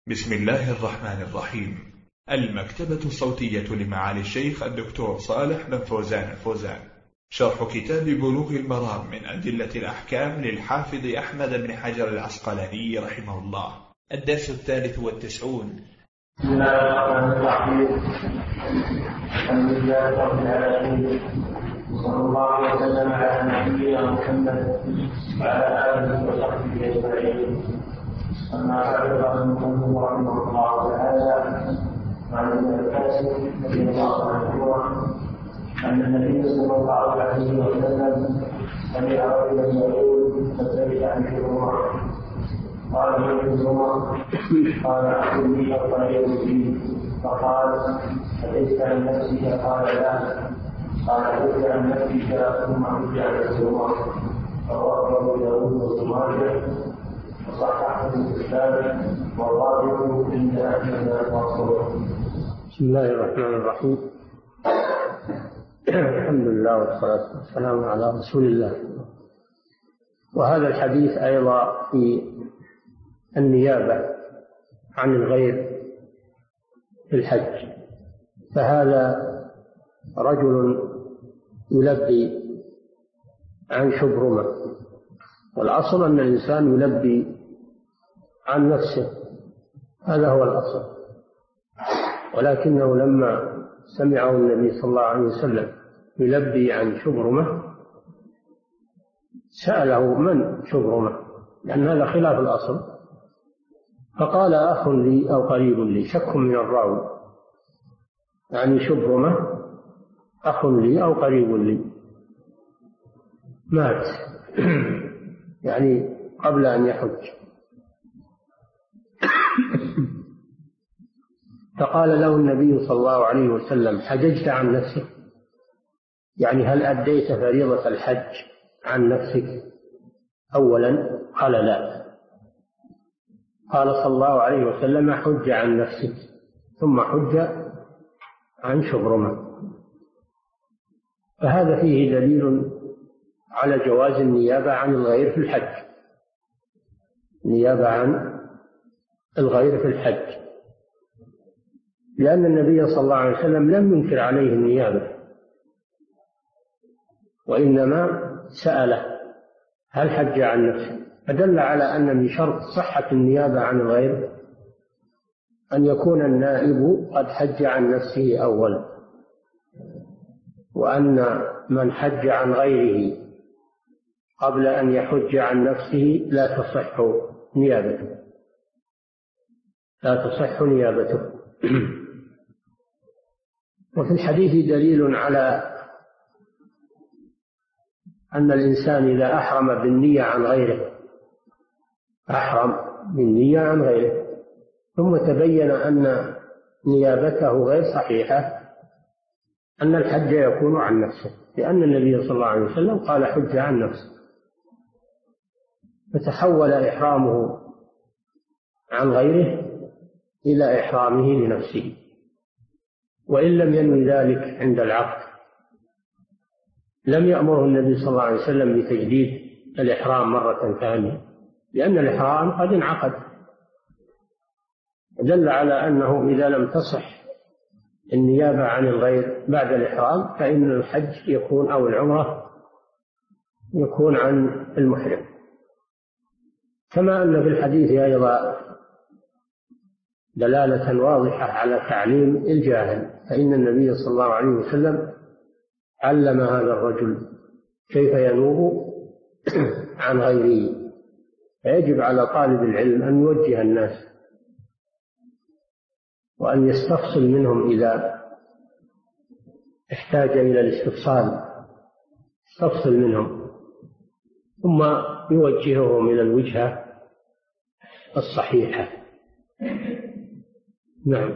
بسم الله الرحمن الرحيم. المكتبة الصوتية لمعالي الشيخ الدكتور صالح بن فوزان الفوزان، شرح كتاب بلوغ المرام من أدلة الأحكام للحافظ أحمد بن حجر العسقلاني رحمه الله، الدرس 93. بسم الله الرحمن الرحيم. الحمد لله رب العالمين، وصلى الله وسلم على نبينا محمد وعلى آله وصحبه أجمعين. أما بعد، قال المصنف رحمه الله تعالى عن ابن عباس رضي الله عنه أن النبي صلى الله عليه وسلم سمع رجلا يقول فسأل عن الجمعة، قال له الجمعة، قال أخبرني الطريق فيه، فقال أليس عن نفسك؟ قال لا. قال أليس عن نفسك ثم حج على الجمعة. رواه أبو داود وابن ماجه وصححه الإسلام والراجح عند أحمد وأصحابه. بسم الله الرحمن الرحيم. الحمد لله والصلاة والسلام على رسول الله. وهذا الحديث أيضا في النيابة عن الغير في الحج. فهذا رجل يلبي عن شبرمة، والأصل أن الإنسان يلبي عن نفسه، هذا هو الأصل. ولكنه لما سمعه النبي صلى الله عليه وسلم يلبي عن شبرمة سأله من شبرمة، لأن هذا خلاف الأصل، فقال أخ لي أو قريب لي، شك من الراوي، يعني شبرمة أخ لي أو قريب لي مات يعني قبل أن يحج. فقال له النبي صلى الله عليه وسلم حججت عن نفسك؟ يعني هل أديت فريضة الحج عن نفسك أولا؟ قال لا. قال صلى الله عليه وسلم حج عن نفسك ثم حج عن شبرمة. فهذا فيه دليل على جواز النيابة عن الغير في الحج، نيابة عن الغير في الحج، لأن النبي صلى الله عليه وسلم لم ينكر عليه النيابة، وإنما سأله هل حج عن نفسه، فدل على أن من شرط صحة النيابة عن الغير أن يكون النائب قد حج عن نفسه أولا، وأن من حج عن غيره قبل أن يحج عن نفسه لا تصح نيابته، لا تصح نيابته. وفي الحديث دليل على أن الإنسان إذا أحرم بالنية عن غيره، أحرم بالنية عن غيره ثم تبين أن نيابته غير صحيحة، أن الحج يكون عن نفسه، لأن النبي صلى الله عليه وسلم قال حج عن نفسه، فتحول إحرامه عن غيره إلى إحرامه لنفسه، وإن لم ينوي ذلك عند العقد لم يأمره النبي صلى الله عليه وسلم بتجديد الإحرام مرة ثانية، لأن الإحرام قد انعقد. دل على أنه إذا لم تصح النيابة عن الغير بعد الإحرام فإن الحج يكون أو العمرة يكون عن المحرم. كما أن في الحديث أيضا دلالة واضحة على تعليم الجاهل، فإن النبي صلى الله عليه وسلم علم هذا الرجل كيف ينوب عن غيره. فيجب على طالب العلم أن يوجه الناس وأن يستفصل منهم إذا احتاج إلى الاستفصال، يستفصل منهم ثم يوجههم إلى الوجهة الصحيحة. نعم.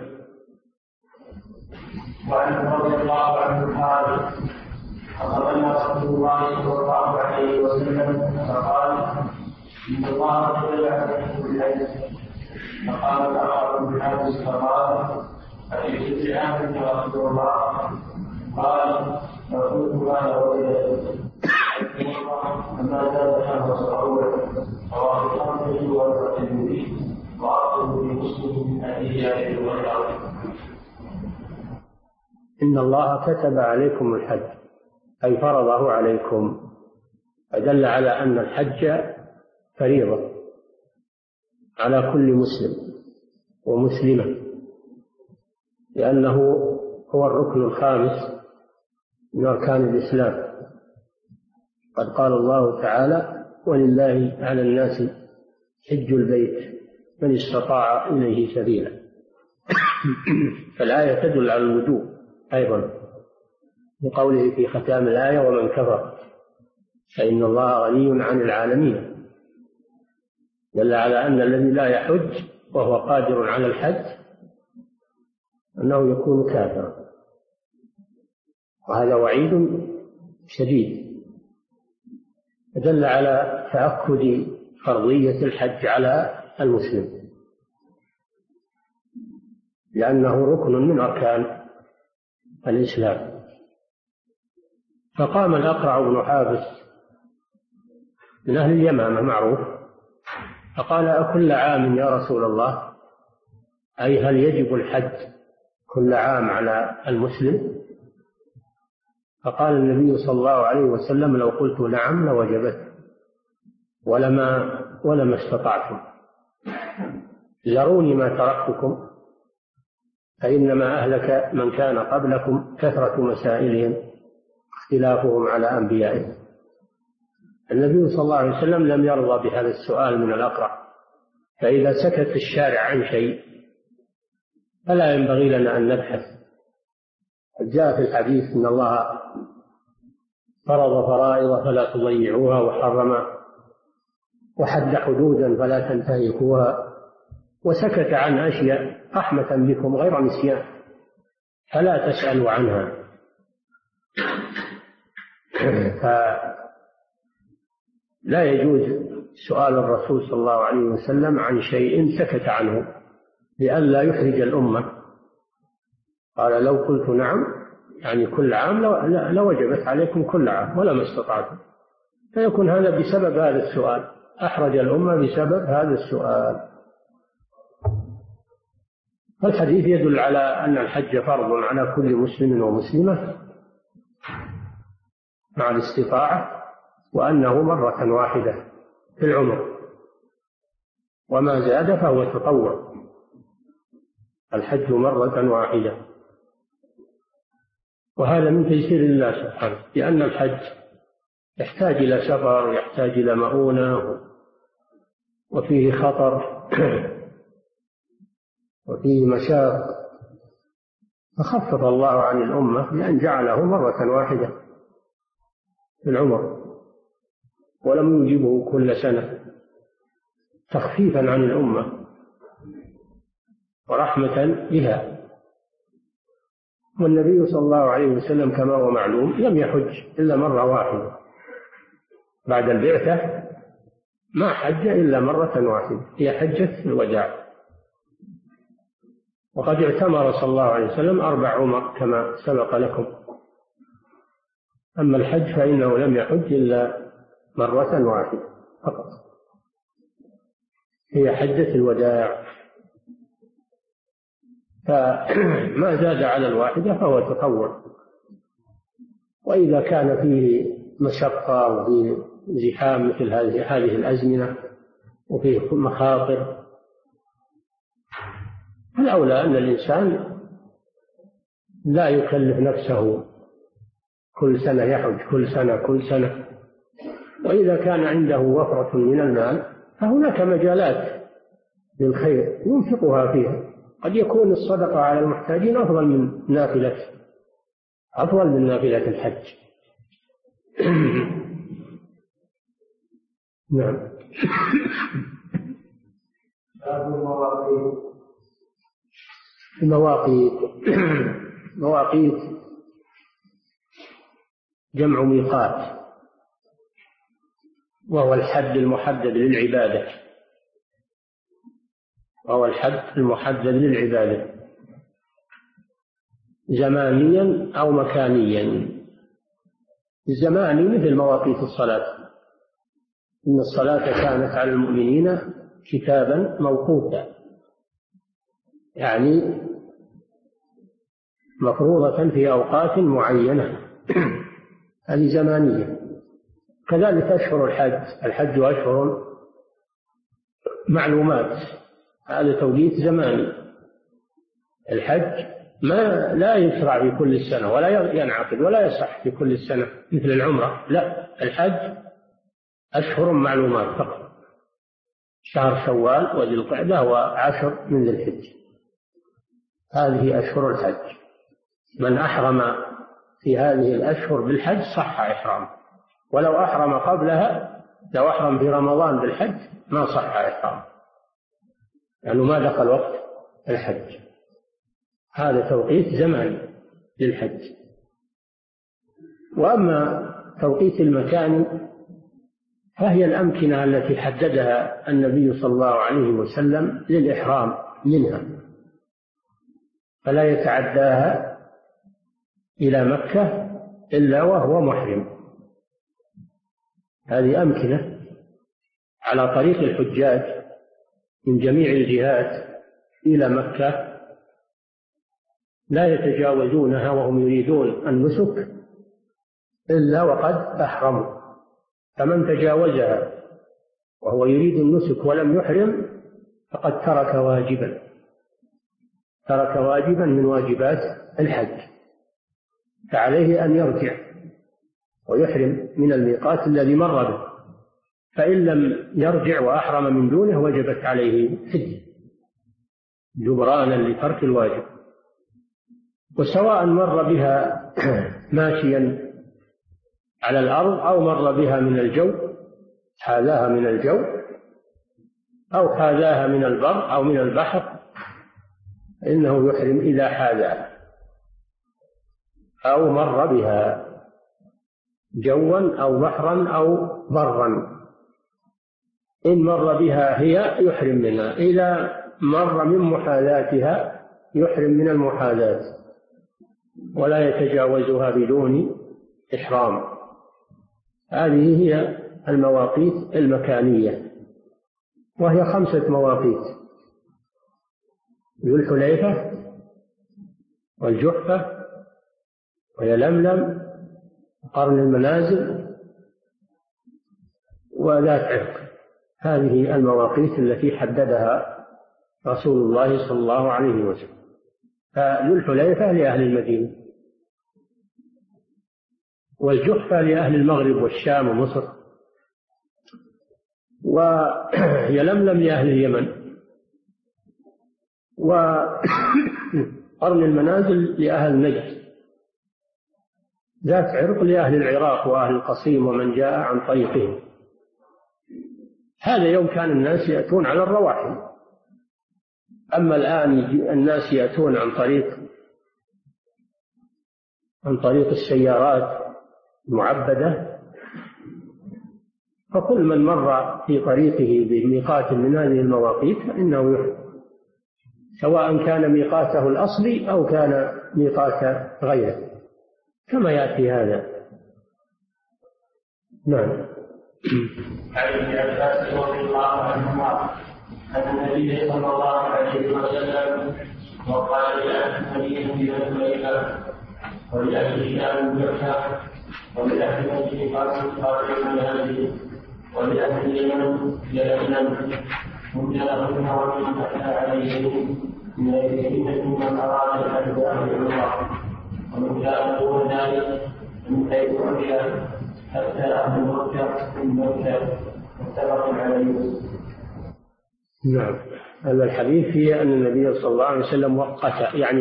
وعن رضي الله عنه قال خطبنا رسول الله صلى الله عليه وسلم فقال إن الله جل عليه بالحج، فقال الأعراب بالحج، فقال أليس بعامل يا رسول الله؟ قال فقلت ما وجدت فما زاد شهر صعوبة رواه الخمسة والترمذي وأصله في مسلم الزيادة والنقص. إن الله كتب عليكم الحج أي فرضه عليكم، فدل على أن الحج فريضة على كل مسلم ومسلمة، لأنه هو الركن الخامس من أركان الإسلام. قد قال الله تعالى: ولله على الناس حج البيت من استطاع إليه سبيلا. فالآية تدل على الوجوب أيضا بقوله في ختام الآية: ومن كفر فإن الله غني عن العالمين. دل على أن الذي لا يحج وهو قادر على الحج أنه يكون كافرا، وهذا وعيد شديد. دل على تأكد فرضية الحج على المسلم، لأنه ركن من أركان الإسلام. فقام الأقرع بن حابس من أهل اليمامة معروف، فقال: أكل عام يا رسول الله؟ أي هل يجب الحج كل عام على المسلم؟ فقال النبي صلى الله عليه وسلم: لو قلت نعم لوجبت ولما استطعتم، ذروني ما تركتكم، فإنما أهلك من كان قبلكم كثرة مسائلهم اختلافهم على أنبيائهم. النبي صلى الله عليه وسلم لم يرضى بهذا السؤال من الأقرع، فإذا سكت الشارع عن شيء فلا ينبغي لنا أن نبحث. جاء في الحديث: إن الله فرض فرائض فلا تضيعوها، وحرم وحد حدودا فلا تنتهكوها، وسكت عن أشياء رحمة بكم غير نسيان فلا تسألوا عنها. فلا يجوز سؤال الرسول صلى الله عليه وسلم عن شيء سكت عنه لئلا يحرج الأمة. قال: لو قلت نعم يعني كل عام لوجبت عليكم كل عام ولما استطعتم. فيكون هذا بسبب هذا السؤال، أحرج الأمة بسبب هذا السؤال. الحديث يدل على أن الحج فرض على كل مسلم ومسلمة مع الاستطاعة، وأنه مرة واحدة في العمر، وما زاد فهو تطوع. الحج مرة واحدة، وهذا من تيسير الله سبحانه، لأن الحج يحتاج إلى سفر، يحتاج إلى مؤونة، وفيه خطر وفيه مشاق، فخفف الله عن الأمة بأن جعله مرة واحدة في العمر، ولم يجبه كل سنة، تخفيفا عن الأمة ورحمة بها. والنبي صلى الله عليه وسلم كما هو معلوم لم يحج إلا مرة واحدة بعد البعثة، ما حج إلا مرة واحدة، هي حجة الوداع. وقد اعتمر صلى الله عليه وسلم 4 عمر كما سبق لكم. أما الحج فإنه لم يحج إلا مرة واحدة فقط، هي حجة الوداع. فما زاد على الواحدة فهو تطوع. وإذا كان فيه مشقة وفيه زحام مثل هذه الأزمنة وفيه مخاطر، فالأولى أن الإنسان لا يكلف نفسه كل سنة يحج كل سنة. وإذا كان عنده وفرة من المال فهناك مجالات للخير ينفقها فيها. قد يكون الصدقة على المحتاجين أفضل من نافلة الحج. نعم. مواقيت جمع ميقات، وهو الحد المحدد للعبادة، زمانيا أو مكانيا. الزماني مثل مواقيت الصلاة، إن الصلاة كانت على المؤمنين كتابا موقوتا. يعني مفروضة في أوقات معينة هذه زمانية. كذلك أشهر الحج أشهر معلومات، هذا توقيت زماني. الحج لا يشرع في كل السنة ولا ينعقد ولا يصح في كل السنة مثل العمرة، لا، الحج أشهر معلومات فقط، شهر شوال وذي القعدة وعشر من ذي الحجة، هذه أشهر الحج. من أحرم في هذه الأشهر بالحج صح إحرامه، ولو أحرم قبلها، لو أحرم في رمضان بالحج ما صح إحرامه لأنه ما دخل وقت الحج. هذا توقيت زماني للحج. وأما توقيت المكان فهي الأمكنة التي حددها النبي صلى الله عليه وسلم للإحرام منها، فلا يتعداها إلى مكة إلا وهو محرم. هذه أمكنة على طريق الحجاج من جميع الجهات إلى مكة لا يتجاوزونها وهم يريدون النسك إلا وقد أحرموا، فمن تجاوزها وهو يريد النسك ولم يحرم فقد ترك واجبا من واجبات الحج، فعليه أن يرجع ويحرم من الميقات الذي مر به، فإن لم يرجع وأحرم من دونه وجبت عليه فدية جبرانا لترك الواجب. وسواء مر بها ماشيا على الأرض أو مر بها من الجو، حاذاها من الجو أو حاذاها من البر أو من البحر، إنه يحرم إذا حاذاها أو مر بها جوا أو بحرا أو برا. إن مر بها هي يحرم منها، إذا مر من محاذاتها يحرم من المحاذاة ولا يتجاوزها بدون إحرام. هذه هي المواقيت المكانية، وهي 5 مواقيت: ذو الحليفة والجحفة ويلملم وقرن المنازل وذات عرق. هذه المواقيت التي حددها رسول الله صلى الله عليه وسلم. فذو الحليفة لأهل المدينة، والجحفة لأهل المغرب والشام ومصر، ويلملم لأهل اليمن، وقرن المنازل لأهل نجد، ذات عرق لأهل العراق وأهل القصيم ومن جاء عن طريقهم. هذا يوم كان الناس يأتون على الرواحل، أما الآن الناس يأتون عن طريق السيارات المعبدة، فكل من مر في طريقه بميقات من هذه المواقيت فإنه يحرم، سواء كان ميقاته الأصلي أو كان ميقات غيره، كما يأتي هذا. نعم. عن ابن عباس رضي الله عنهما أن النبي صلى الله عليه وسلم وقال لأهل المدينة بالمدينة ولأهل الشام بالجحفة ولأهل نجد قاتل المنازل ولأهل اليمن يلملم هم لهم ومن أتى عليهم من الفتنة من أراد الحج الله ومن كان دون ذلك من حيث عمل حتى أهل مكة من مكة متفق عليه. نعم. هذا الحديث فيه أن النبي صلى الله عليه وسلم وقت، يعني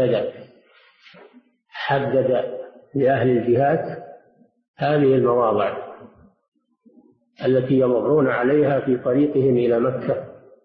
حدد لأهل الجهات هذه المواضع التي يمرون عليها في طريقهم إلى مكة،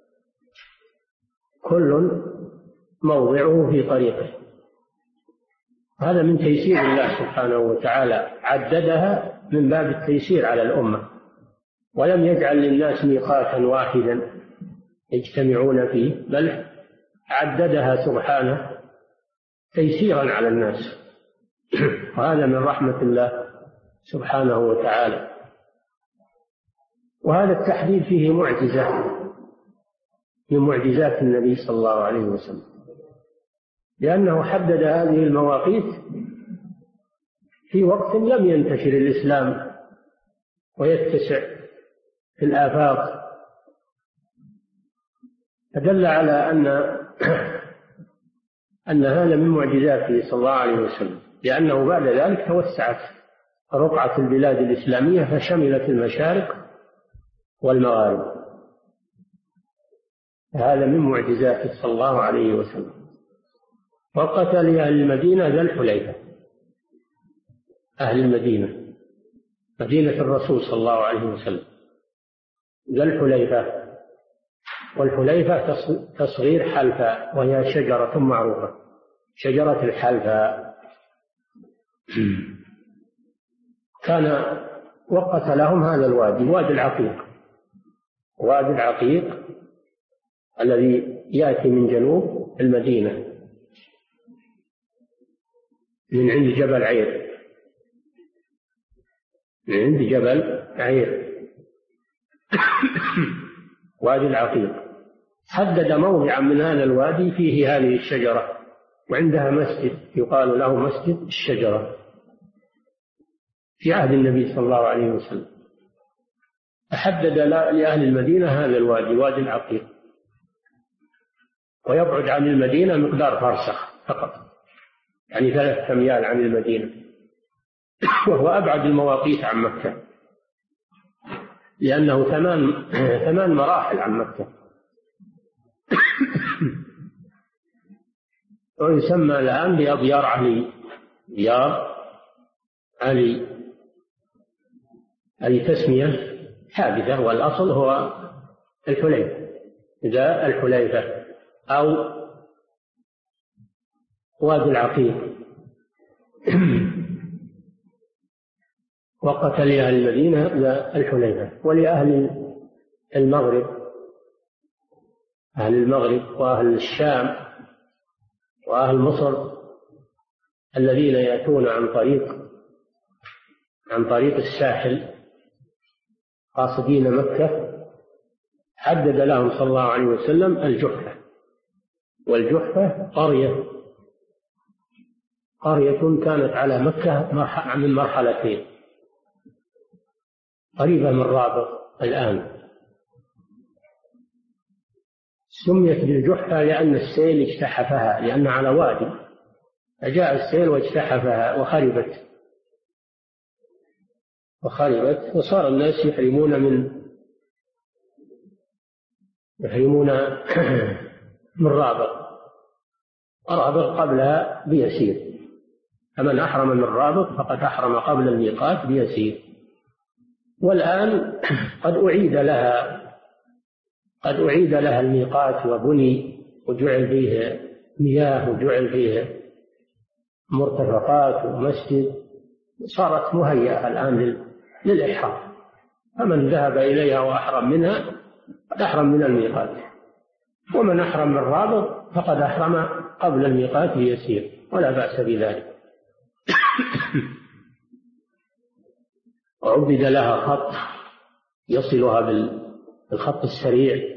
كل موضعه في طريقه. هذا من تيسير الله سبحانه وتعالى، عددها من باب التيسير على الأمة، ولم يجعل للناس ميقاتا واحدا يجتمعون فيه، بل عددها سبحانه تيسيرا على الناس، وهذا من رحمة الله سبحانه وتعالى. وهذا التحديد فيه معجزة من معجزات النبي صلى الله عليه وسلم، لأنه حدد هذه المواقيت في وقت لم ينتشر الإسلام ويتسع في الآفاق، فدل على أن هذا من معجزاته صلى الله عليه وسلم، لأنه بعد ذلك توسعت رقعة البلاد الإسلامية فشملت المشارق والمغارب. هذا من معجزاته صلى الله عليه وسلم. وقت لأهل المدينة ذا الحليفة، أهل المدينة مدينة الرسول صلى الله عليه وسلم ذا الحليفة، والحليفة تصغير حلفاء، وهي شجرة معروفة، شجرة الحلفاء. كان وقت لهم هذا الوادي، وادي العقيق، وادي العقيق الذي يأتي من جنوب المدينة من عند جبل عير، من عند جبل عير وادي العقيق. حدد موضعا من هذا الوادي فيه هذه الشجرة، وعندها مسجد يقال له مسجد الشجرة في عهد النبي صلى الله عليه وسلم. فحدد لأهل المدينة هذا الوادي، وادي العقيق، ويبعد عن المدينة مقدار فرسخ فقط، يعني 3 أميال عن المدينة، وهو أبعد المواقيت عن مكة، لأنه 8 مراحل عن مكة. ويسمى الآن بأبيار علي، ديار علي، هذه تسمية حادثة، والأصل هو الحليفة، ذا الحليفة أو وادي العقيق. وقت لأهل المدينة ذا الحليفة. ولأهل المغرب، أهل المغرب وأهل الشام وأهل مصر الذين يأتون عن طريق الساحل قاصدين مكة، حدد لهم صلى الله عليه وسلم الجحفة. والجحفة قرية كانت على مكة من مرحلتين، قريبة من رابغ الآن. سميت بالجحفة لأن السيل اجتحفها، لأنها على وادي، فجاء السيل واجتحفها وخربت، وصار الناس يحرمون من رابغ. رابغ قبلها بيسير، فمن أحرم من رابغ فقد أحرم قبل الميقات بيسير. والآن قد أعيد لها الميقات، وبني وجعل فيه مياه وجعل فيه مرتفقات ومسجد، صارت مهيئة الآن للإحرام. فمن ذهب إليها وأحرم منها قد أحرم من الميقات، ومن أحرم من رابغ فقد أحرم قبل الميقات بيسير، ولا بأس بذلك. وعبد لها خط يصلها بالخط السريع.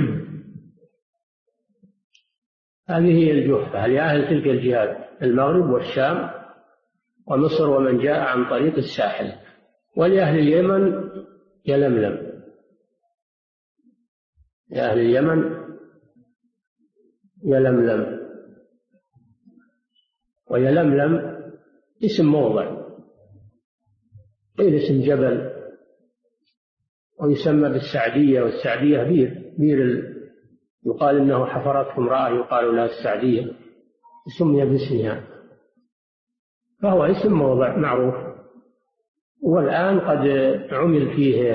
هذه هي الجحفة لأهل تلك الجهات، المغرب والشام ومصر ومن جاء عن طريق الساحل. ولأهل اليمن يلملم، لأهل اليمن يلملم. ويلملم اسم موضع، قيل اسم جبل، ويسمى بالسعدية. والسعدية بير يقال إنه حفرته امرأة يقال لها السعدية، سمي باسمها، فهو اسم موضع معروف. والآن قد عمل فيه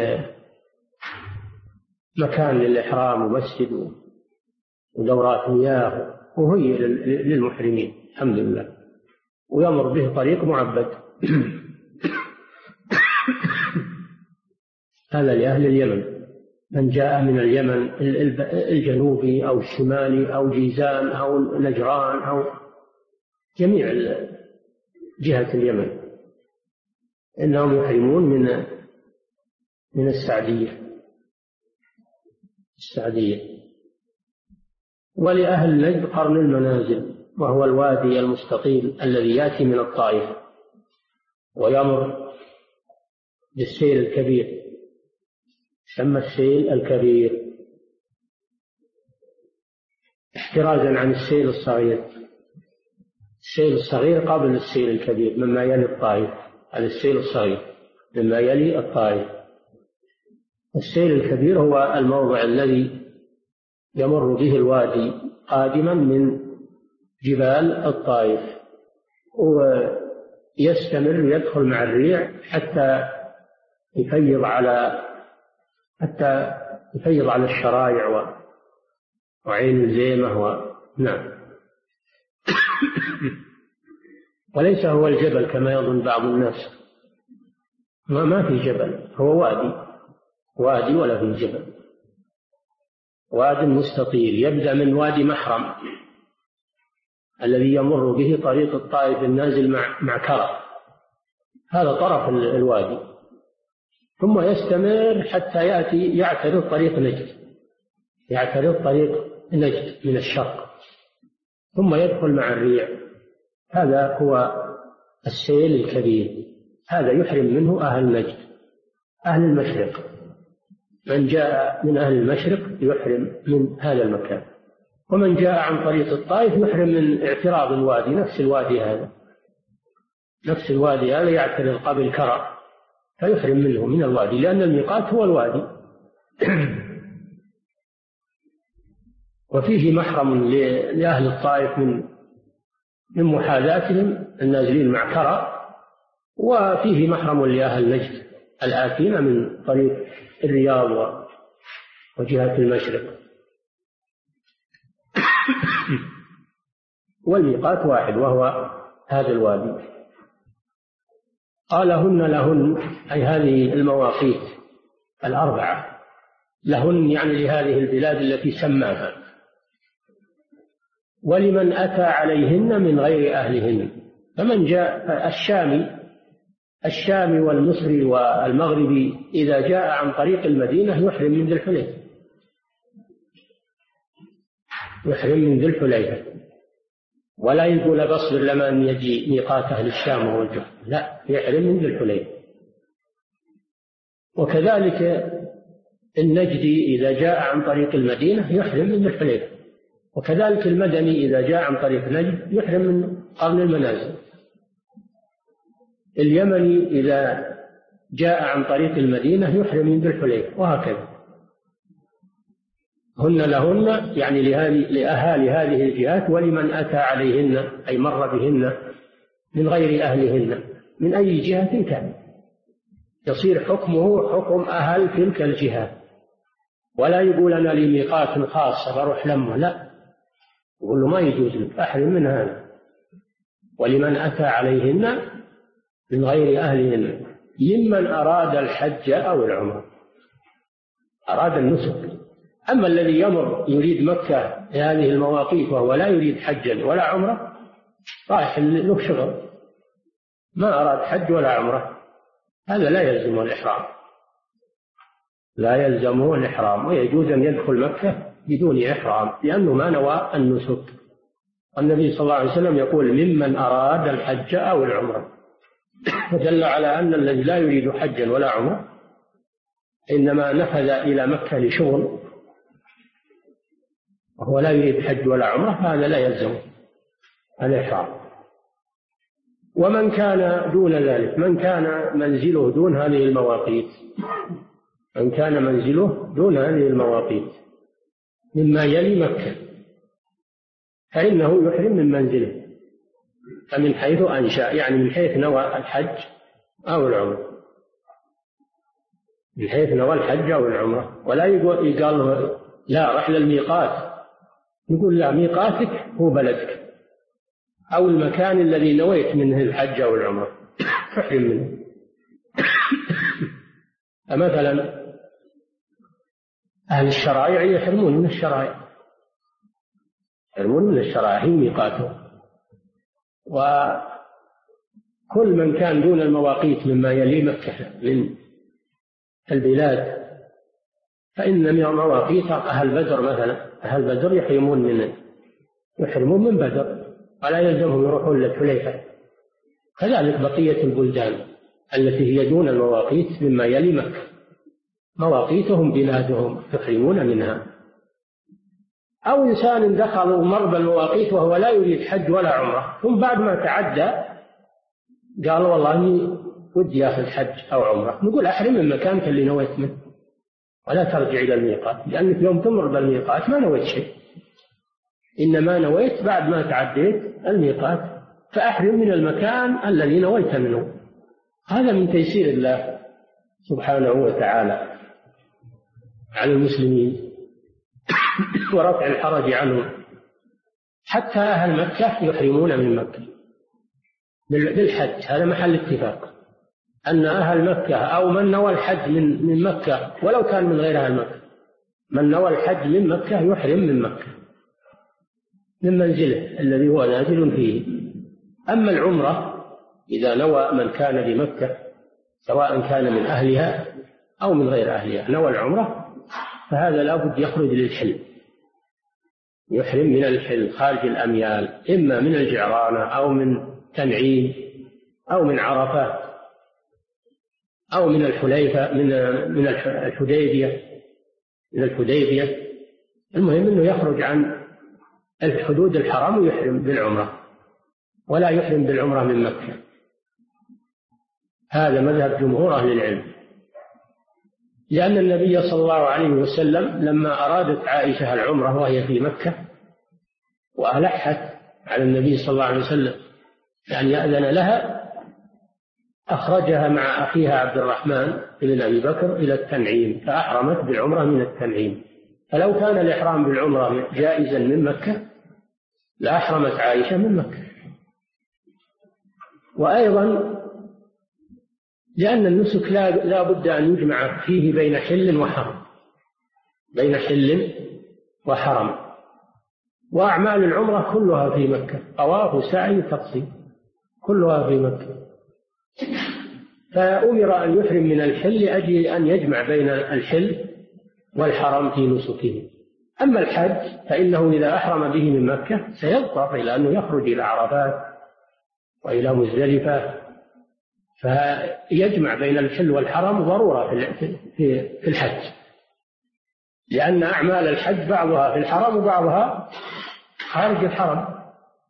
مكان للإحرام ومسجد ودورات مياه، وهي للمحرمين الحمد لله، ويمر به طريق معبد. هذا لأهل اليمن. من جاء من اليمن الجنوبي أو الشمالي أو جيزان أو نجران أو جميع جهة اليمن إنهم يحرمون من السعدية. ولأهل نجد قرن المنازل، وهو الوادي المستطيل الذي يأتي من الطائف ويمر بالسيل الكبير، يسمى السيل الكبير احترازا عن السيل الصغير. السيل الصغير قبل السيل الكبير مما يلي الطائف، هذا السيل الصغير مما يلي الطائف. السيل الكبير هو الموضع الذي يمر به الوادي قادما من جبال الطائف، ويستمر ويدخل مع الريع حتى يفيض على الشرائع وعين الزيمة نعم. وليس هو الجبل كما يظن بعض الناس، ما في جبل، هو وادي ولا في جبل، واد مستطيل يبدأ من وادي محرم الذي يمر به طريق الطائف النازل مع كرة، هذا طرف الوادي، ثم يستمر حتى يعترض طريق نجد من الشرق، ثم يدخل مع الريع. هذا هو السيل الكبير، هذا يحرم منه أهل نجد، أهل المشرق. من جاء من أهل المشرق يحرم من هذا المكان، ومن جاء عن طريق الطائف يحرم من اعتراض الوادي، نفس الوادي هذا يعترض قبل كرة فيحرم منه من الوادي، لأن الميقات هو الوادي. وفيه محرم لأهل الطائف من محاذاتهم النازلين مع كرة، وفيه محرم لأهل نجد الآتين من طريق الرياض وجهة المشرق. والميقات واحد وهو هذا الوادي. قال لهن أي هذه المواقيت الأربعة لهن، يعني لهذه البلاد التي سماها. ولمن أتى عليهن من غير أهلهن، فمن جاء الشامي والمصري والمغربي إذا جاء عن طريق المدينة يحرم من ذي الحليفة، ولا يقول بصبر لما أن يجي ميقات أهل الشام والجحف، لا، يحرم من ذي الحليفة. وكذلك النجدي إذا جاء عن طريق المدينة يحرم من ذي الحليفة، وكذلك المدني إذا جاء عن طريق نجد يحرم من قرن المنازل. اليمني إذا جاء عن طريق المدينة يحرم من ذي الحليفة، وهكذا. لهن يعني لأهالي هذه الجهات، ولمن أتى عليهن أي مر بهن من غير أهلهن من أي جهة كان، يصير حكمه حكم أهل تلك الجهات، ولا يقول أنا لي ميقات خاص بروح لمه، لا، يقول له ما يجوز لك، أحرم من هذا. ولمن أتى عليهن من غير أهلهن ممن أراد الحج أو العمرة، أراد النسك. أما الذي يمر يريد مكة لهذه المواقيت وهو لا يريد حجا ولا عمرة، رايح له شغل، ما أراد حج ولا عمرة، هذا لا يلزمه الإحرام، ويجوز أن يدخل مكة بدون إحرام لأنه ما نوى النسك. النبي صلى الله عليه وسلم يقول ممن أراد الحج أو العمرة، فدل على أن الذي لا يريد حجا ولا عمرة إنما نفذ إلى مكة لشغل وهو لا يريد حج ولا عمرة، هذا لا يلزم الإحرام. ومن كان دون ذلك، من كان منزله دون هذه المواقيت، مما يلي مكة، فإنه يحرم من منزله، فمن حيث أنشأ، يعني من حيث نوى الحج أو العمرة، ولا يقال لا رحل الميقات، يقول لا، ميقاتك هو بلدك أو المكان الذي نويت منه الحج أو العمرة، تحرم منه. مثلا أهل الشرائع يحرمون من الشرائع، هي ميقاتهم. وكل من كان دون المواقيت مما يلي مكة من البلاد فإن من مواقيت أهل بدر مثلا، أهل بدر يحرمون من بدر، ولا يلزمهم يروحون للحليفة. كذلك بقية البلدان التي هي دون المواقيت مما يلي مكة، مواقيتهم بلادهم يحرمون منها. أو إنسان دخل ومر بالمواقيت وهو لا يريد حج ولا عمرة، ثم بعد ما تعدى قال والله ودي أخذ حج أو عمرة، نقول أحرم من مكانك اللي نويت منه ولا ترجع إلى الميقات، لأنك يوم تمر بالميقات ما نويت شيء، إنما نويت بعد ما تعديت الميقات، فأحرم من المكان الذي نويت منه. هذا من تيسير الله سبحانه وتعالى على المسلمين ورفع الحرج عنهم. حتى أهل مكة يحرمون من مكة بالحج، هذا محل اتفاق، أن أهل مكة أو من نوى الحج من مكة ولو كان من غير أهل مكة، من نوى الحج من مكة يحرم من مكة من منزله الذي هو نازل فيه. أما العمرة إذا نوى من كان بمكة سواء كان من أهلها أو من غير أهلها نوى العمرة، فهذا لا بد يخرج للحل، يحرم من الحل خارج الأميال، إما من الجعرانة أو من تنعيم أو من عرفة أو من الحليفة من الحديبية. المهم أنه يخرج عن الحدود الحرام ويحرم بالعمرة، ولا يحرم بالعمرة من مكة. هذا مذهب جمهور أهل العلم، لأن النبي صلى الله عليه وسلم لما أرادت عائشة العمرة وهي في مكة وألحت على النبي صلى الله عليه وسلم يعني يأذن لها، أخرجها مع أخيها عبد الرحمن بن أبي بكر إلى التنعيم، فأحرمت بالعمرة من التنعيم. فلو كان الإحرام بالعمرة جائزا من مكة لأحرمت عائشة من مكة. وأيضا لأن النسك لا بد أن يجمع فيه بين حل وحرم، بين حل وحرم، وأعمال العمرة كلها في مكة، طواف وسعي وتقصير كلها في مكة. فأمر أن يحرم من الحل لأجل أن يجمع بين الحل والحرم في نسكه. أما الحج فإنه إذا أحرم به من مكة سيضطر إلى أنه يخرج إلى عرفات وإلى مزدلفة، فيجمع بين الحل والحرم ضرورة في الحج، لأن أعمال الحج بعضها في الحرم وبعضها خارج الحرم،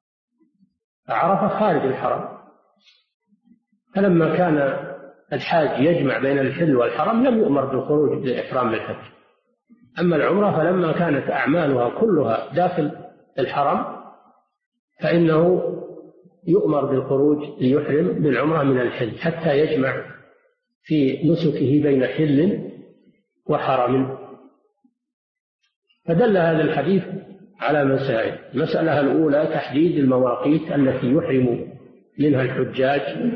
عرفة خارج الحرم. فلما كان الحاج يجمع بين الحل والحرم لم يؤمر بالخروج للإحرام بالحج. أما العمرة فلما كانت أعمالها كلها داخل الحرم فإنه يؤمر بالخروج ليحرم بالعمرة من الحل حتى يجمع في نسكه بين حل وحرم. فدل هذا الحديث على مسائل. المسألة الأولى تحديد المواقيت التي يحرم منها الحجاج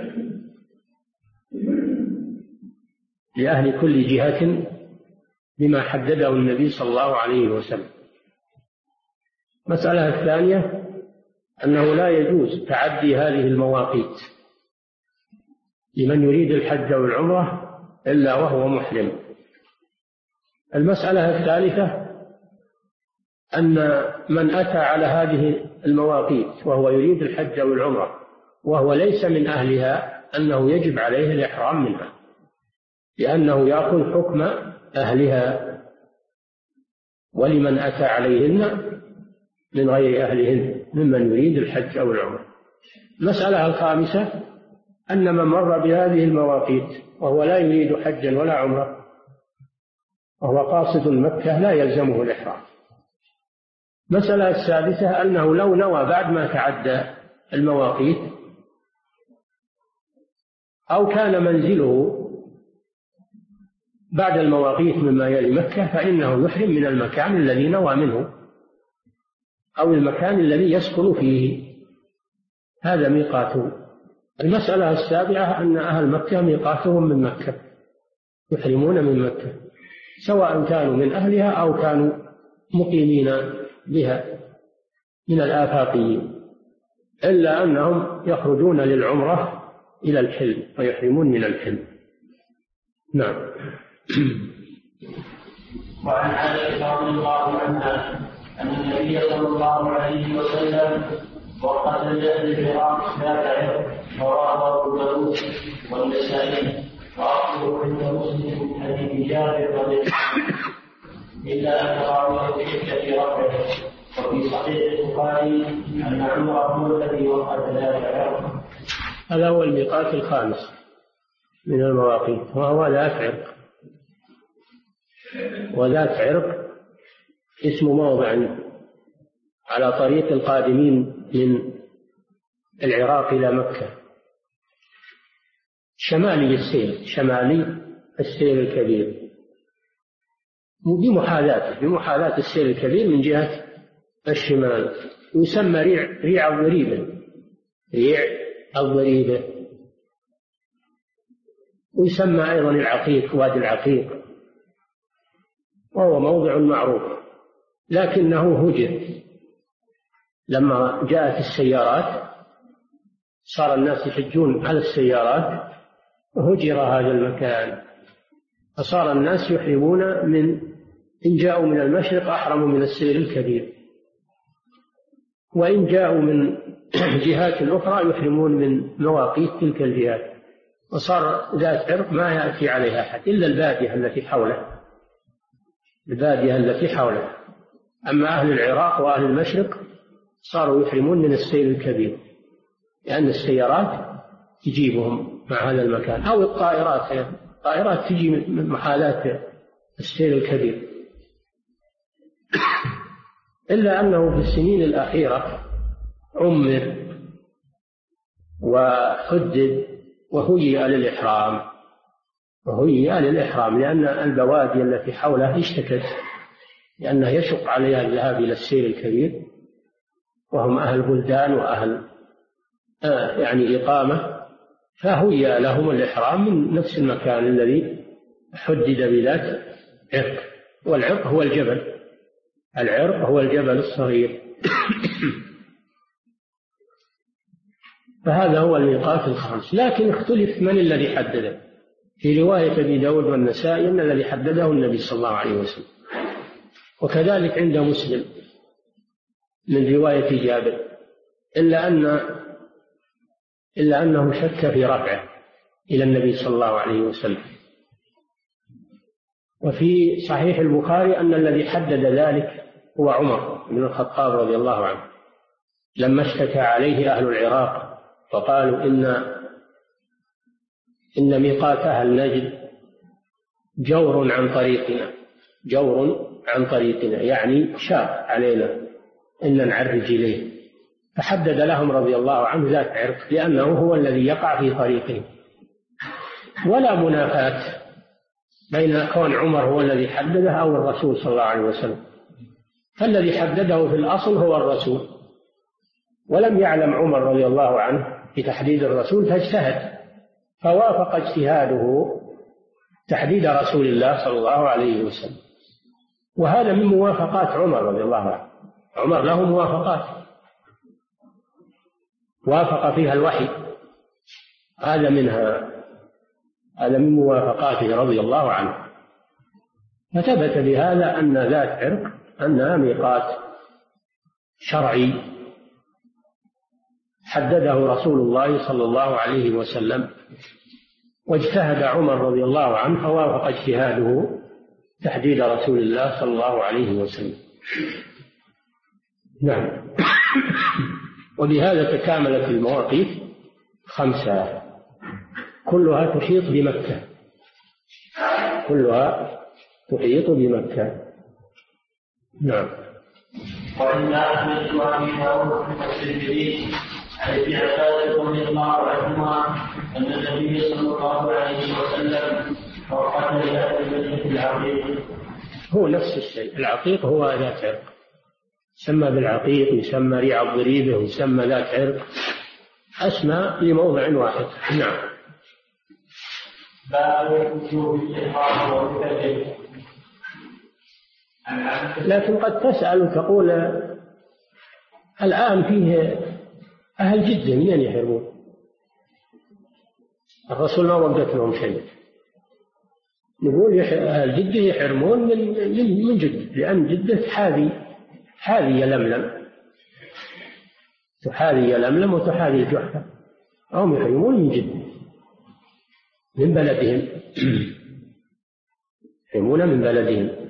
لأهل كل جهة بما حدده النبي صلى الله عليه وسلم. المسألة الثانية أنه لا يجوز تعدي هذه المواقيت لمن يريد الحج والعمرة إلا وهو محرم. المسألة الثالثة أن من أتى على هذه المواقيت وهو يريد الحج والعمرة وهو ليس من أهلها أنه يجب عليه الإحرام منها، لأنه يأخذ حكم أهلها، ولمن أتى عليهن من غير أهلهن ممن يريد الحج أو العمرة. المسألة الخامسة أن من مر بهذه المواقيت وهو لا يريد حجا ولا عمرة وهو قاصد مكة لا يلزمه الإحرام. المسألة السادسة أنه لو نوى بعد ما تعدى المواقيت أو كان منزله بعد المواقيت مما يلي مكة فإنه يحرم من المكان الذي نوى منه أو المكان الذي يسكن فيه، هذا ميقاته. المسألة السابعة أن أهل مكة ميقاتهم من مكة، يحرمون من مكة سواء كانوا من أهلها أو كانوا مقيمين بها من الآفاقيين، إلا أنهم يخرجون للعمرة إلى الحل ويحرمون من الحل. نعم. وعن عائشة رضي الله عنها أن النبي صلى الله عليه وسلم وقتل أهل العراق لا تعرف رواه أبو داود والنسائي وأصله عند مسلم من حديث جابر رضي الله عنه إلا أن راويه شك في رفعه. وفي صحيح البخاري أن عمر هو الذي وقت ذات عرق. هذا هو الميقات الخامس من المواقيت، وهو ذات عرق. وذات عرق اسم موضع على طريق القادمين من العراق إلى مكة، شمالي السير الكبير، بمحاذاة السير الكبير من جهة الشمال. يسمى ريع الضريبة، ويسمى أيضا العقيق، وادي العقيق، وهو موضع معروف، لكنه هجر لما جاءت السيارات، صار الناس يحجون على السيارات، هجر هذا المكان، فصار الناس يحرمون إن جاءوا من المشرق أحرموا من السير الكبير، وإن جاءوا من جهات أخرى يحرمون من مواقيت تلك الجهات. وصار ذات عرق ما يأتي عليها أحد إلا البادية التي حوله. أما أهل العراق وأهل المشرق صاروا يحرمون من السير الكبير، لأن السيارات تجيبهم مع هذا المكان، أو الطائرات تجي من محاذاة السير الكبير. إلا أنه في السنين الأخيرة عمر وحدد وهيئ للإحرام، لأن البوادي التي حوله اشتكت لأنه يشق عليها الذهاب إلى السير الكبير، وهم أهل بلدان وأهل إقامة، فهيئ لهم الإحرام من نفس المكان الذي حدد بذات عرق. والعرق هو الجبل الصغير. فهذا هو الميقات الخامس، لكن اختلف من الذي حدده. في رواية أبي داود والنسائي أن الذي حدده النبي صلى الله عليه وسلم، وكذلك عند مسلم من رواية جابر، إلا أنه شك في رفعه إلى النبي صلى الله عليه وسلم. وفي صحيح البخاري أن الذي حدد ذلك هو عمر بن الخطاب رضي الله عنه، لما اشتكى عليه أهل العراق وقالوا إن ميقات أهل نجد جور عن طريقنا، يعني شاق علينا إن نعرج إليه، فحدد لهم رضي الله عنه ذات عرق، لأنه هو الذي يقع في طريقه. ولا منافاة بين كون عمر هو الذي حدده أو الرسول صلى الله عليه وسلم، فالذي حدده في الأصل هو الرسول، ولم يعلم عمر رضي الله عنه بتحديد الرسول فاجتهد، فوافق اجتهاده تحديد رسول الله صلى الله عليه وسلم. وهذا من موافقات عمر رضي الله عنه. عمر له موافقات وافق فيها الوحي، هذا من موافقاته رضي الله عنه. فثبت بهذا أن ذات عرق أنها ميقات شرعي حدده رسول الله صلى الله عليه وسلم، واجتهد عمر رضي الله عنه فوافق اجتهاده تحديد رسول الله صلى الله عليه وسلم. نعم. وبهذا تكاملت المواقيت 5 كلها تحيط بمكة. نعم. وعند أحمد وأبي داود والترمذي عن ابن عباس رضي الله عنهما أن النبي صلى الله عليه وسلم وقت لأهل المسجد العقيق. هو نفس الشيء، العقيق هو ذات عرق، يسمى بالعقيق، يسمى ريع الضريبة، ويسمى ذات عرق، أسماء لموضع واحد. نعم. باب وجوب الإحرام والتكبير. لكن قد تسأل وتقول الآن فيه أهل جدة منين يحرمون؟ الرسول ما وقت لهم شيء. نقول أهل جدة يحرمون من جدة، لأن جدة حاذية لملم، تحاذي يلملم وتحاذي الجحفة، هم يحرمون من جدة من بلدهم يحرمون من بلدهم.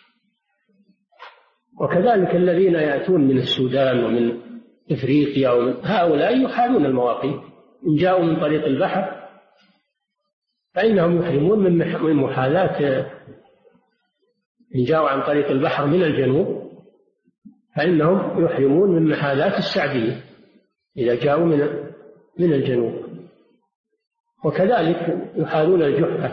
وكذلك الذين يأتون من السودان ومن إفريقيا هؤلاء يحالون المواقيت، إن جاءوا من طريق البحر فإنهم يحرمون من محاذاة، إن جاءوا عن طريق البحر من الجنوب فإنهم يحرمون من محاذاة السعدية إذا جاءوا من الجنوب. وكذلك يحاذون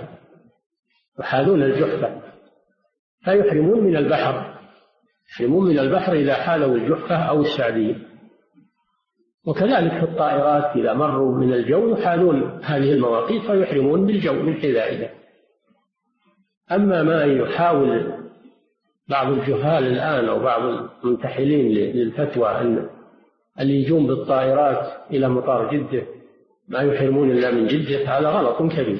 الجحفة فيحرمون من البحر، يحرمون من البحر إذا حالوا الجحفة أو السعدية. وكذلك في الطائرات إذا مروا من الجو يحالون هذه المواقيت فيحرمون بالجو من حذائها. أما ما يحاول بعض الجهال الآن أو بعض المنتحلين للفتوى أن اللي يجون بالطائرات إلى مطار جدة ما يحرمون إلا من جدة، هذا غلط كبير،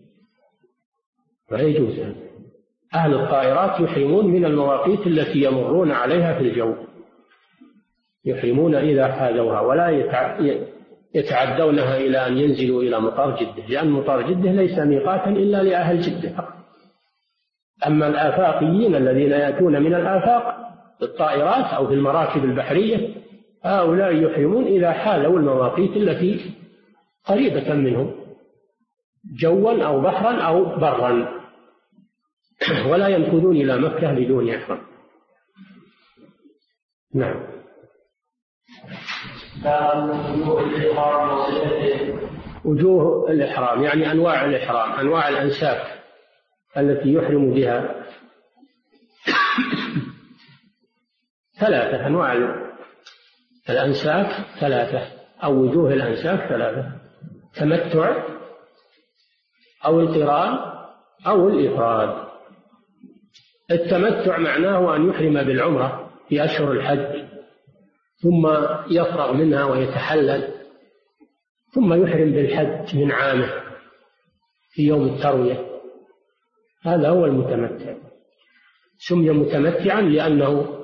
لا يجوز. أهل الطائرات يحرمون من المواقيت التي يمرون عليها في الجو، يحرمون إذا حاذوها، ولا يتعدونها إلى أن ينزلوا إلى مطار جدة، لأن مطار جدة ليس ميقاتا إلا لأهل جدة. أما الآفاقيين الذين يأتون من الآفاق بالطائرات أو في المراكب البحرية هؤلاء يحرمون إذا حالوا المواقيت التي قريبة منهم جوا أو بحرا أو برا، ولا ينفذون إلى مكة بدون إحرام. نعم. وجوه الإحرام يعني أنواع الإحرام، أنواع الأنساك التي يحرم بها ثلاثة. أنواع الأنساك ثلاثة، أو وجوه الأنساك ثلاثة: تمتع أو القران أو الإفراد. التمتع معناه أن يحرم بالعمرة في أشهر الحج ثم يفرغ منها ويتحلل ثم يحرم بالحج من عامه في يوم التروية، هذا هو المتمتع. سمي متمتعا لأنه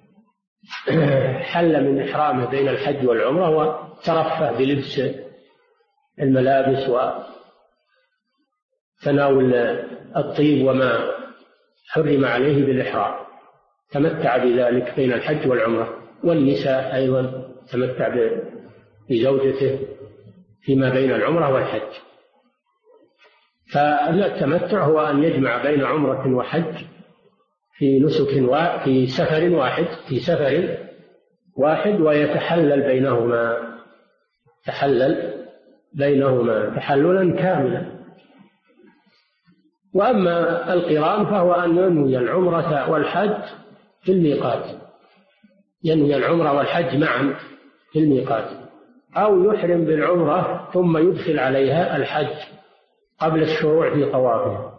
حل من إحرامه بين الحج والعمرة وترفه بلبس الملابس وتناول الطيب وما حرم عليه بالإحرام، تمتع بذلك بين الحج والعمرة. والنساء أيضا تمتع بزوجته فيما بين العمرة والحج. فالتمتع هو أن يجمع بين عمرة وحج في في سفر واحد ويتحلل بينهما تحللا كاملا. وأما القران فهو أن ينوي العمرة والحج في الميقات، ينوي العمرة والحج معا في الميقات، أو يحرم بالعمرة ثم يدخل عليها الحج قبل الشروع في طوافه،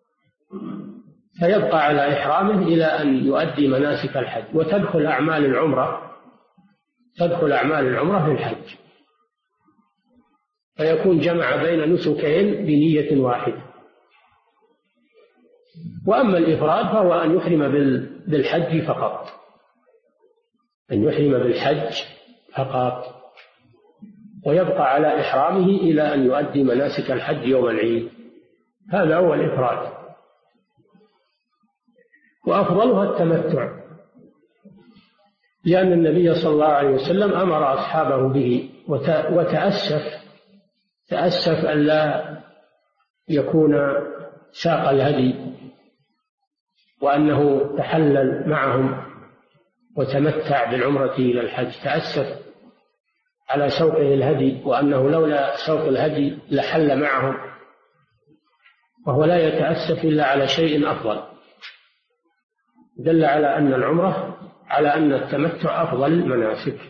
فيبقى على إحرامه إلى أن يؤدي مناسك الحج، وتدخل أعمال العمرة في الحج، فيكون جمع بين نسكين بنية واحدة. وأما الإفراد فهو أن يحرم بالحج فقط، ويبقى على إحرامه إلى أن يؤدي مناسك الحج يوم العيد، هذا هو الإفراد. وأفضلها التمتع، لأن النبي صلى الله عليه وسلم أمر أصحابه به وتأسف أن لا يكون ساق الهدي، وأنه تحلل معهم وتمتع بالعمرة إلى الحج، تأسف على سوقه الهدي، وأنه لولا سوق الهدي لحل معهم، وهو لا يتأسف إلا على شيء أفضل. دل على أن التمتع أفضل المناسك.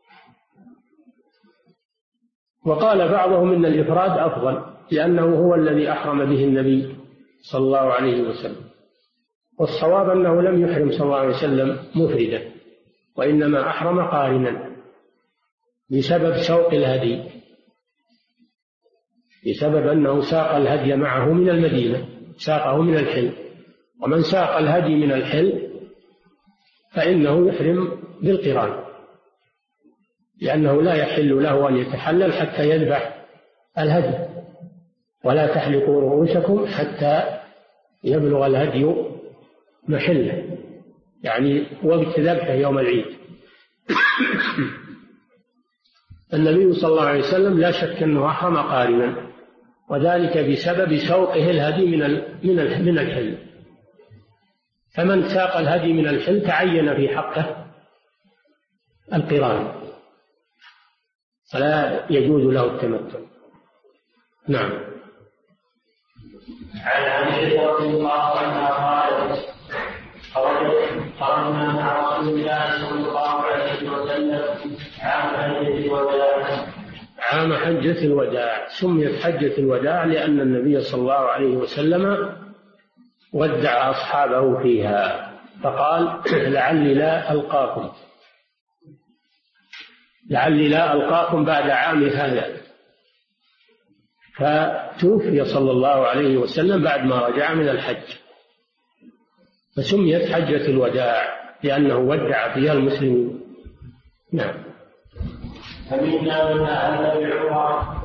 وقال بعضهم إن الإفراد أفضل لأنه هو الذي أحرم به النبي صلى الله عليه وسلم، والصواب أنه لم يحرم صلى الله عليه وسلم مفردا، وإنما أحرم قارنا بسبب سوق الهدي، بسبب أنه ساق الهدي معه من المدينة، ساقه من الحل، ومن ساق الهدي من الحل فإنه يحرم بالقران، لأنه لا يحل له أن يتحلل حتى يذبح الهدي، ولا تحلقوا رؤوسكم حتى يبلغ الهدي محله، يعني وقت ذبحه يوم العيد. النبي صلى الله عليه وسلم لا شك أنه أحرم قارنا، وذلك بسبب سوقه الهدي من الحل، فمن ساق الهدي من الحل تعين في حقه القران، فلا يجوز له التمتع. نعم. عن عائشة رضي الله عنها قالت: خرجنا مع رسول الله صلى الله عليه وسلم عام حجة الوداع. سميت حجة الوداع لأن النبي صلى الله عليه وسلم ودع أصحابه فيها، فقال: لعلي لا ألقاكم بعد عام هذا. فتوفي صلى الله عليه وسلم بعد ما رجع من الحج، فسميت حجة الوداع لأنه ودع فيها المسلمين. نعم. فمنا من أهل بعمرة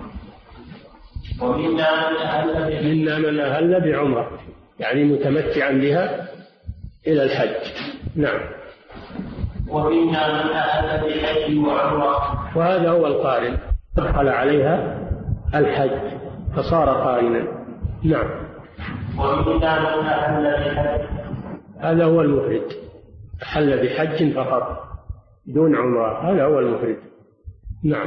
منا من أهل بعمرة، يعني متمتعا بها إلى الحج. نعم. ومنا من أهل بحج وعمرة، وهذا هو القارن، أدخل عليها الحج فصار قارنا. نعم. ومنا من أهل بحج، هذا هو المفرد، أحل بحج فقط دون عمرة، هذا هو المفرد. نعم.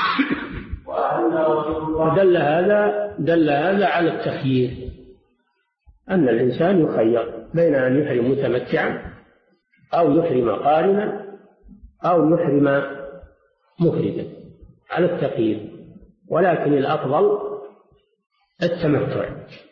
دل هذا على التخيير، أن الإنسان يخير بين أن يحرم متمتعا أو يحرم قارنا أو يحرم مفردا، على التخيير، ولكن الأفضل التمتع.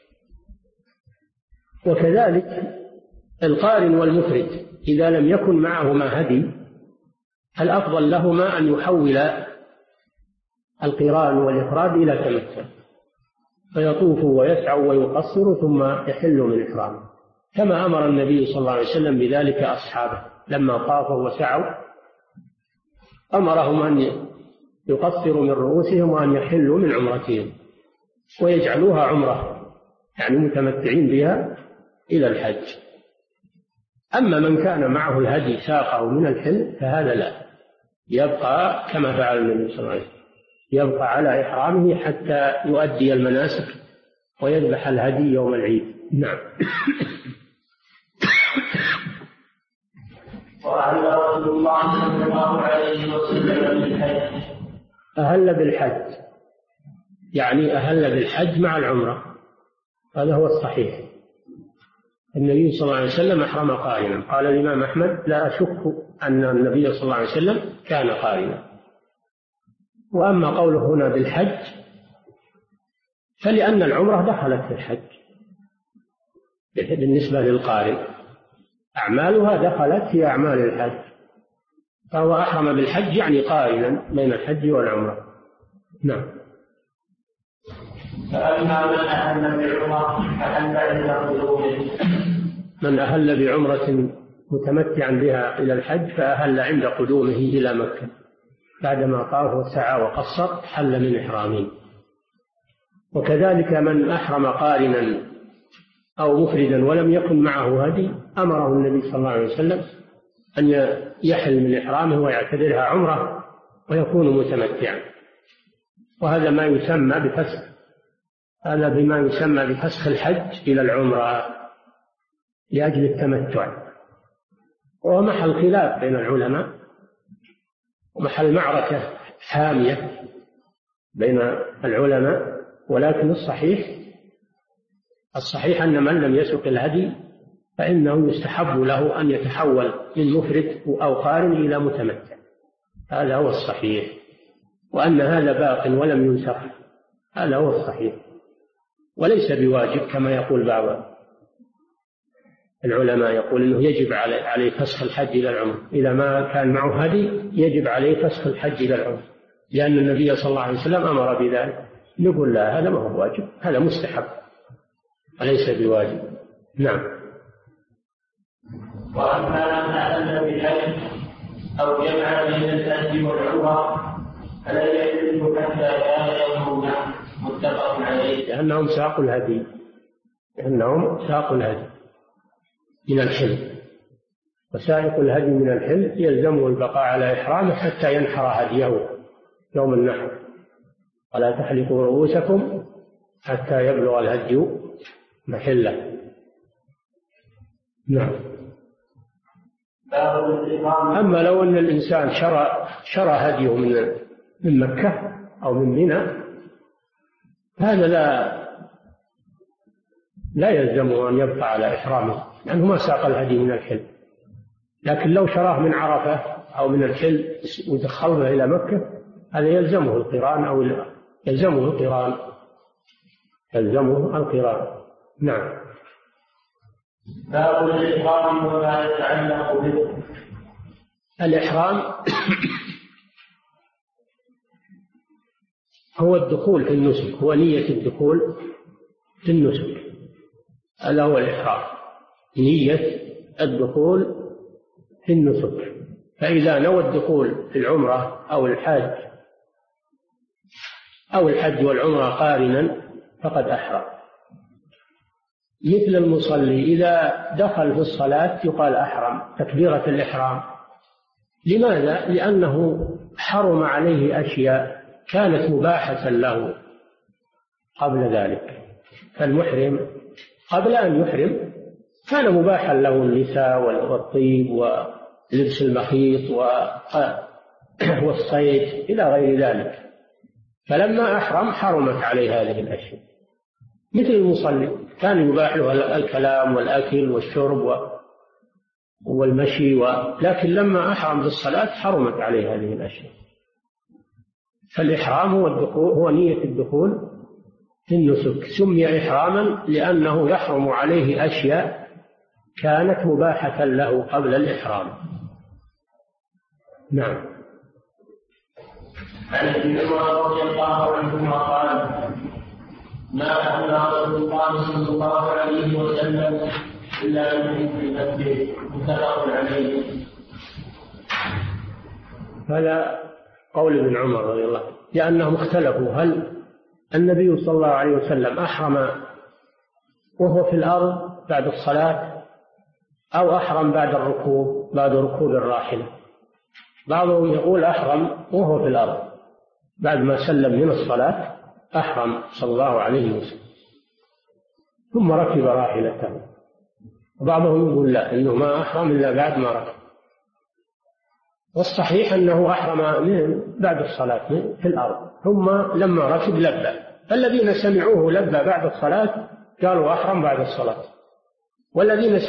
وكذلك القارن والمفرد إذا لم يكن معهما هدي، الأفضل لهما أن يحول القران والإفراد إلى تمتع، فيطوفوا ويسعوا ويقصروا ثم يحلوا من إحرامه، كما أمر النبي صلى الله عليه وسلم بذلك أصحابه لما طافوا وسعوا، أمرهم أن يقصروا من رؤوسهم وأن يحلوا من عمرتهم ويجعلوها عمرة، يعني متمتعين بها إلى الحج. أما من كان معه الهدي ساقه من الحل فهذا لا، يبقى كما فعل النبي صلى الله عليه وسلم، يبقى على إحرامه حتى يؤدي المناسك ويذبح الهدي يوم العيد. نعم. وأهل رسول الله صلى الله عليه وسلم بالحج. أهل بالحج يعني أهل بالحج مع العمرة، هذا هو الصحيح. النبي صلى الله عليه وسلم أحرم قارنا، قال الإمام أحمد: لا أشك أن النبي صلى الله عليه وسلم كان قارنا. وأما قوله هنا بالحج فلأن العمرة دخلت في الحج بالنسبة للقارن، أعمالها دخلت في أعمال الحج، فهو أحرم بالحج يعني قارنا بين الحج والعمرة. نعم. فأما من أهل بعمرة فأهل عند قدومه. من أهل بعمرة متمتعا بها إلى الحج فأهل عند قدومه إلى مكة، بعدما طاف وسعى وقصر حل من إحرامه. وكذلك من أحرم قارنا أو مفردا ولم يكن معه هدي، أمره النبي صلى الله عليه وسلم أن يحل من إحرامه ويعتبرها عمرة ويكون متمتعا، وهذا ما يسمى بفسخ، هذا بما يسمى بفسخ الحج إلى العمرة لأجل التمتع، وهو محل خلاف بين العلماء ومحل معركة حامية بين العلماء، ولكن الصحيح أن من لم يسق الهدي فإنه يستحب له أن يتحول من مفرد أو قارن إلى متمتع، هذا هو الصحيح، وأن هذا باق ولم ينسخ، هذا هو الصحيح، وليس بواجب كما يقول بعض العلماء، يقول إنه يجب عليه فسخ الحج إلى العمرة، إذا ما كان معه هدي يجب عليه فسخ الحج إلى العمرة، لأن النبي صلى الله عليه وسلم أمر بذلك. نقول لا، هذا ما هو واجب، هذا مستحب وليس بواجب. نعم. وأما من أهل بالحج أو جمع بين الحج والعمرة فلا يحل حتى يأتوا متفق عليه. لأنهم ساقوا الهدي من الحل، وسائق الهدي من الحل يلزمه البقاء على إحرامه حتى ينحر هديه يوم النحر، ولا تحلقوا رؤوسكم حتى يبلغ الهدي محله. نعم. أما لو أن الإنسان شرى هديه من مكة أو من منى، هذا لا يلزمه أن يبقى على إحرامه لأنه ما ساق الهدي من الحل. لكن لو شراه من عرفة أو من الحل ودخله إلى مكة، هذا يلزمه القران يلزمه القران. نعم. باب الإحرام وما يتعلق به. الإحرام هو الدخول في النسك، هو نية الدخول في النسك، هذا هو الإحرام، نية الدخول في النسك. فإذا نوى الدخول في العمرة أو الحج والعمرة قارنا فقد أحرم. مثل المصلي إذا دخل في الصلاة يقال أحرم، تكبيرة الإحرام. لماذا؟ لأنه حرم عليه أشياء كانت مباحة له قبل ذلك. فالمحرم قبل أن يحرم كان مباحا له النساء والطيب ولبس المخيط والصيد إلى غير ذلك، فلما أحرم حرمت عليه هذه الأشياء. مثل المصلي كان يباح له الكلام والأكل والشرب والمشي لكن لما أحرم بالصلاة حرمت عليه هذه الأشياء. فالإحرام هو نية الدخول في النسك. سمي إحراما لأنه يحرم عليه أشياء كانت مباحة له قبل الإحرام. نعم. عن ابن عمر رضي الله عنهما قال: ما أهل رسول الله صلى الله عليه وسلم إلا من المسجد، متفق عليه. هذا قول ابن عمر رضي الله عنه، لأنهم اختلفوا هل النبي صلى الله عليه وسلم أحرم وهو في الأرض بعد الصلاة أو أحرم بعد ركوب الراحلة. بعضهم يقول أحرم وهو في الأرض بعد ما سلم من الصلاة، أحرم صلى الله عليه وسلم ثم ركب راحلته. وبعضهم يقول لا، إنه ما أحرم إلا بعد ما ركب. والصحيح أنه أحرم بعد الصلاة في الأرض، ثم لما ركب لبى. الذين سمعوه لبى بعد الصلاة قالوا أحرم بعد الصلاة، والذين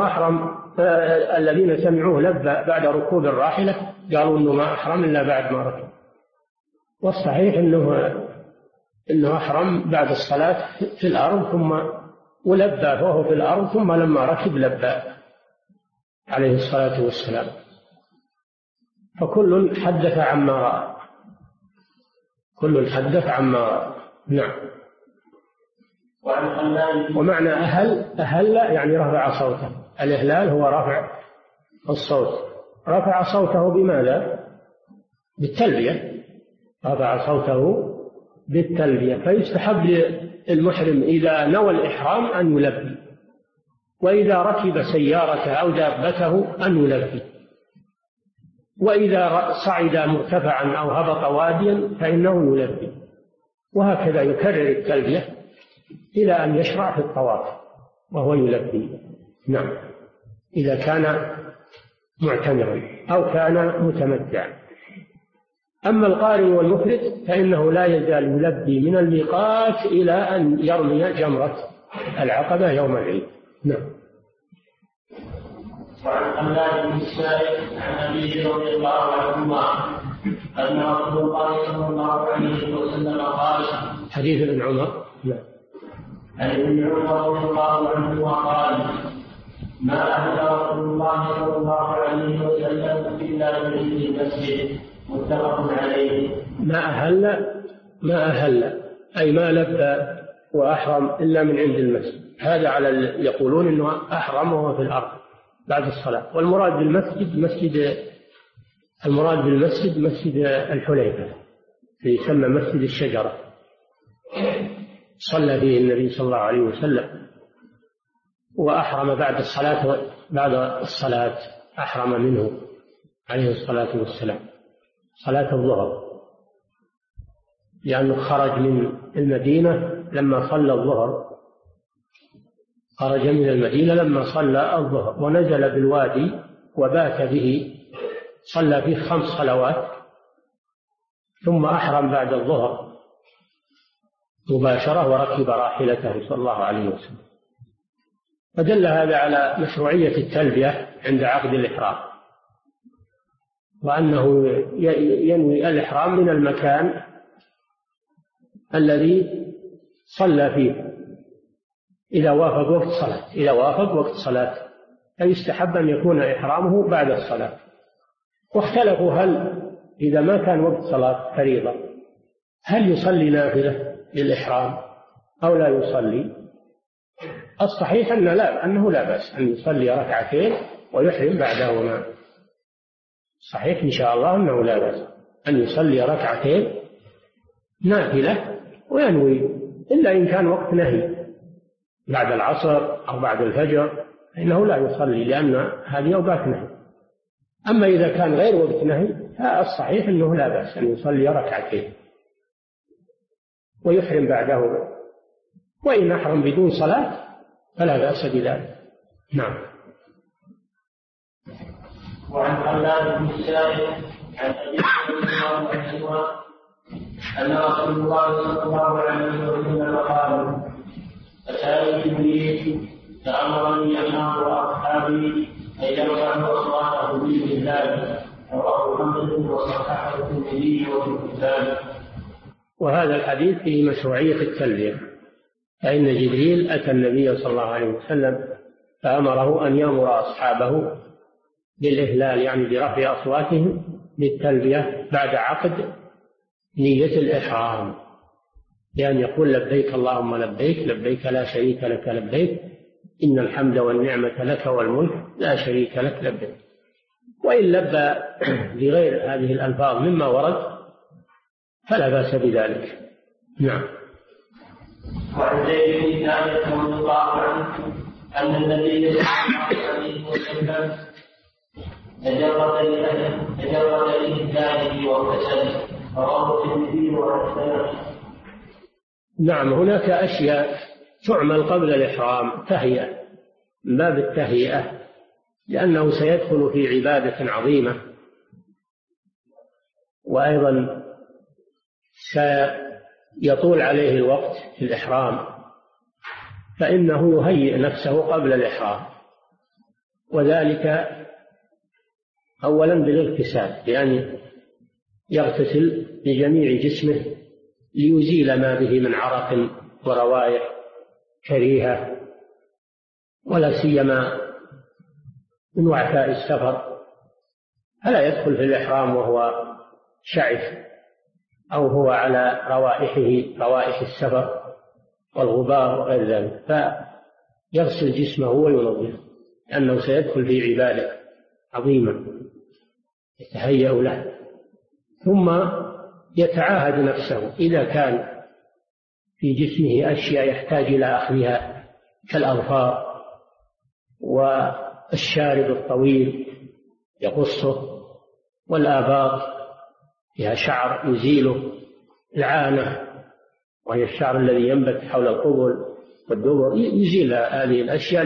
سمعوه لبى بعد ركوب الراحلة قالوا إنه ما أحرم إلا بعد ما ركب. والصحيح إنه أحرم بعد الصلاة في الأرض ثم ولبى وهو في الأرض، ثم لما ركب لبى عليه الصلاة والسلام. فكل حدث عما رأى، نعم. ومعنى أهل يعني رفع صوته. الإهلال هو رفع الصوت. رفع صوته بماذا؟ بالتلبية. رفع صوته بالتلبية. فيستحب للمحرم إذا نوى الإحرام أن يلبي، وإذا ركب سيارته أو دابته أن يلبي، وإذا صعد مرتفعا أو هبط واديا فإنه يلبي، وهكذا يكرر التلبية إلى أن يشرع في الطواف وهو يلبي. نعم، إذا كان معتمرا أو كان متمتعا. أما القارن والمفرد فإنه لا يزال يلبي من الميقات إلى أن يرمي جمرة العقبة يوم العيد. نعم. وعن حماد بن السائب عن أبيه رضي الله عنهما أن رسول الله صلى الله عليه وسلم قال: حديث ابن عمر. نعم. عن ابن عمر رضي الله عنهما قال: ما أهل رسول الله صلى الله عليه وسلم إلا من المسجد، متفق عليه. ما أهل أي ما لبى وأحرم إلا من عند المسجد. هذا على يقولون إنه أحرم وهو في الأرض بعد الصلاة. والمراد بالمسجد مسجد الحليفة، يسمى مسجد الشجرة، صلى فيه النبي صلى الله عليه وسلم، وأحرم بعد الصلاة أحرم منه عليه الصلاة والسلام صلاة الظهر، لأنه خرج من المدينة لما صلى الظهر، خرج من المدينة لما صلى الظهر ونزل بالوادي وبات به، صلى فيه 5 صلوات، ثم أحرم بعد الظهر مباشرة وركب راحلته صلى الله عليه وسلم. فدل هذا على مشروعية التلبية عند عقد الإحرام، وأنه ينوي الإحرام من المكان الذي صلى فيه إذا وافق وقت صلاة، فيستحب أن يكون إحرامه بعد الصلاة. واختلفوا هل إذا ما كان وقت صلاة فريضة هل يصلي نافلة للإحرام أو لا يصلي؟ الصحيح أنه لا بأس أن يصلي ركعتين ويحرم بعدهما. صحيح إن شاء الله أنه لا بأس أن يصلي ركعتين نافلة وينوي، إلا إن كان وقت نهي بعد العصر أو بعد الفجر فإنه لا يصلي، لأن هذه أوقات نهي. أما إذا كان غير وقت نهي فالصحيح أنه لا بأس أن يصلي ركعتين ويحرم بعدهما، وإن أحرم بدون صلاة فلا بأس بذلك. نعم. وعن حماد بن السائب عن أبي هريرة أن رسول الله صلى الله عليه وسلم قال: أتاني جبريل فأمرني أن أمر أصحابي أن يرفعوا أصواتهم بالإسلام، رواه مسلم وصححه الترمذي وفي الكتاب. وهذا الحديث فيه مشروعية التلبية، فإن جبريل أتى النبي صلى الله عليه وسلم فأمره أن يأمر أصحابه بالإهلال، يعني برفع أصواتهم بالتلبية بعد عقد نية الإحرام، لأن يقول: لبيك اللهم لبيك، لبيك لا شريك لك لبيك، إن الحمد والنعمة لك والملك لا شريك لك لبيك. وإن لبى بغير هذه الألفاظ مما ورد فلا بأس بذلك. نعم. وعن زيد بن ثابت رضي الله عنه أن النبي صلى الله عليه وسلم تجرد لإنسانه واغتسل، رواه الترمذي وحسنه. نعم، هناك أشياء تعمل قبل الإحرام تهيئة، من باب التهيئة، لأنه سيدخل في عبادة عظيمة، وأيضا سيطول عليه الوقت في الإحرام، فإنه يهيئ نفسه قبل الإحرام، وذلك أولا بالاغتسال، بأن يغتسل بجميع جسمه ليزيل ما به من عرق وروائح كريهة، ولا سيما من وعثاء السفر، فلا يدخل في الإحرام وهو شعث أو هو على روائح السفر والغبار وغير ذلك، فيغسل جسمه وينظفه، لأنه سيدخل في عبادة عظيمة يتهيأ له. ثم يتعاهد نفسه إذا كان في جسمه أشياء يحتاج إلى أخذها كالأظفار والشارب الطويل يقصه، والآباط فيها شعر يزيله، العانة وهي الشعر الذي ينبت حول القبل والدبر، يزيل هذه الأشياء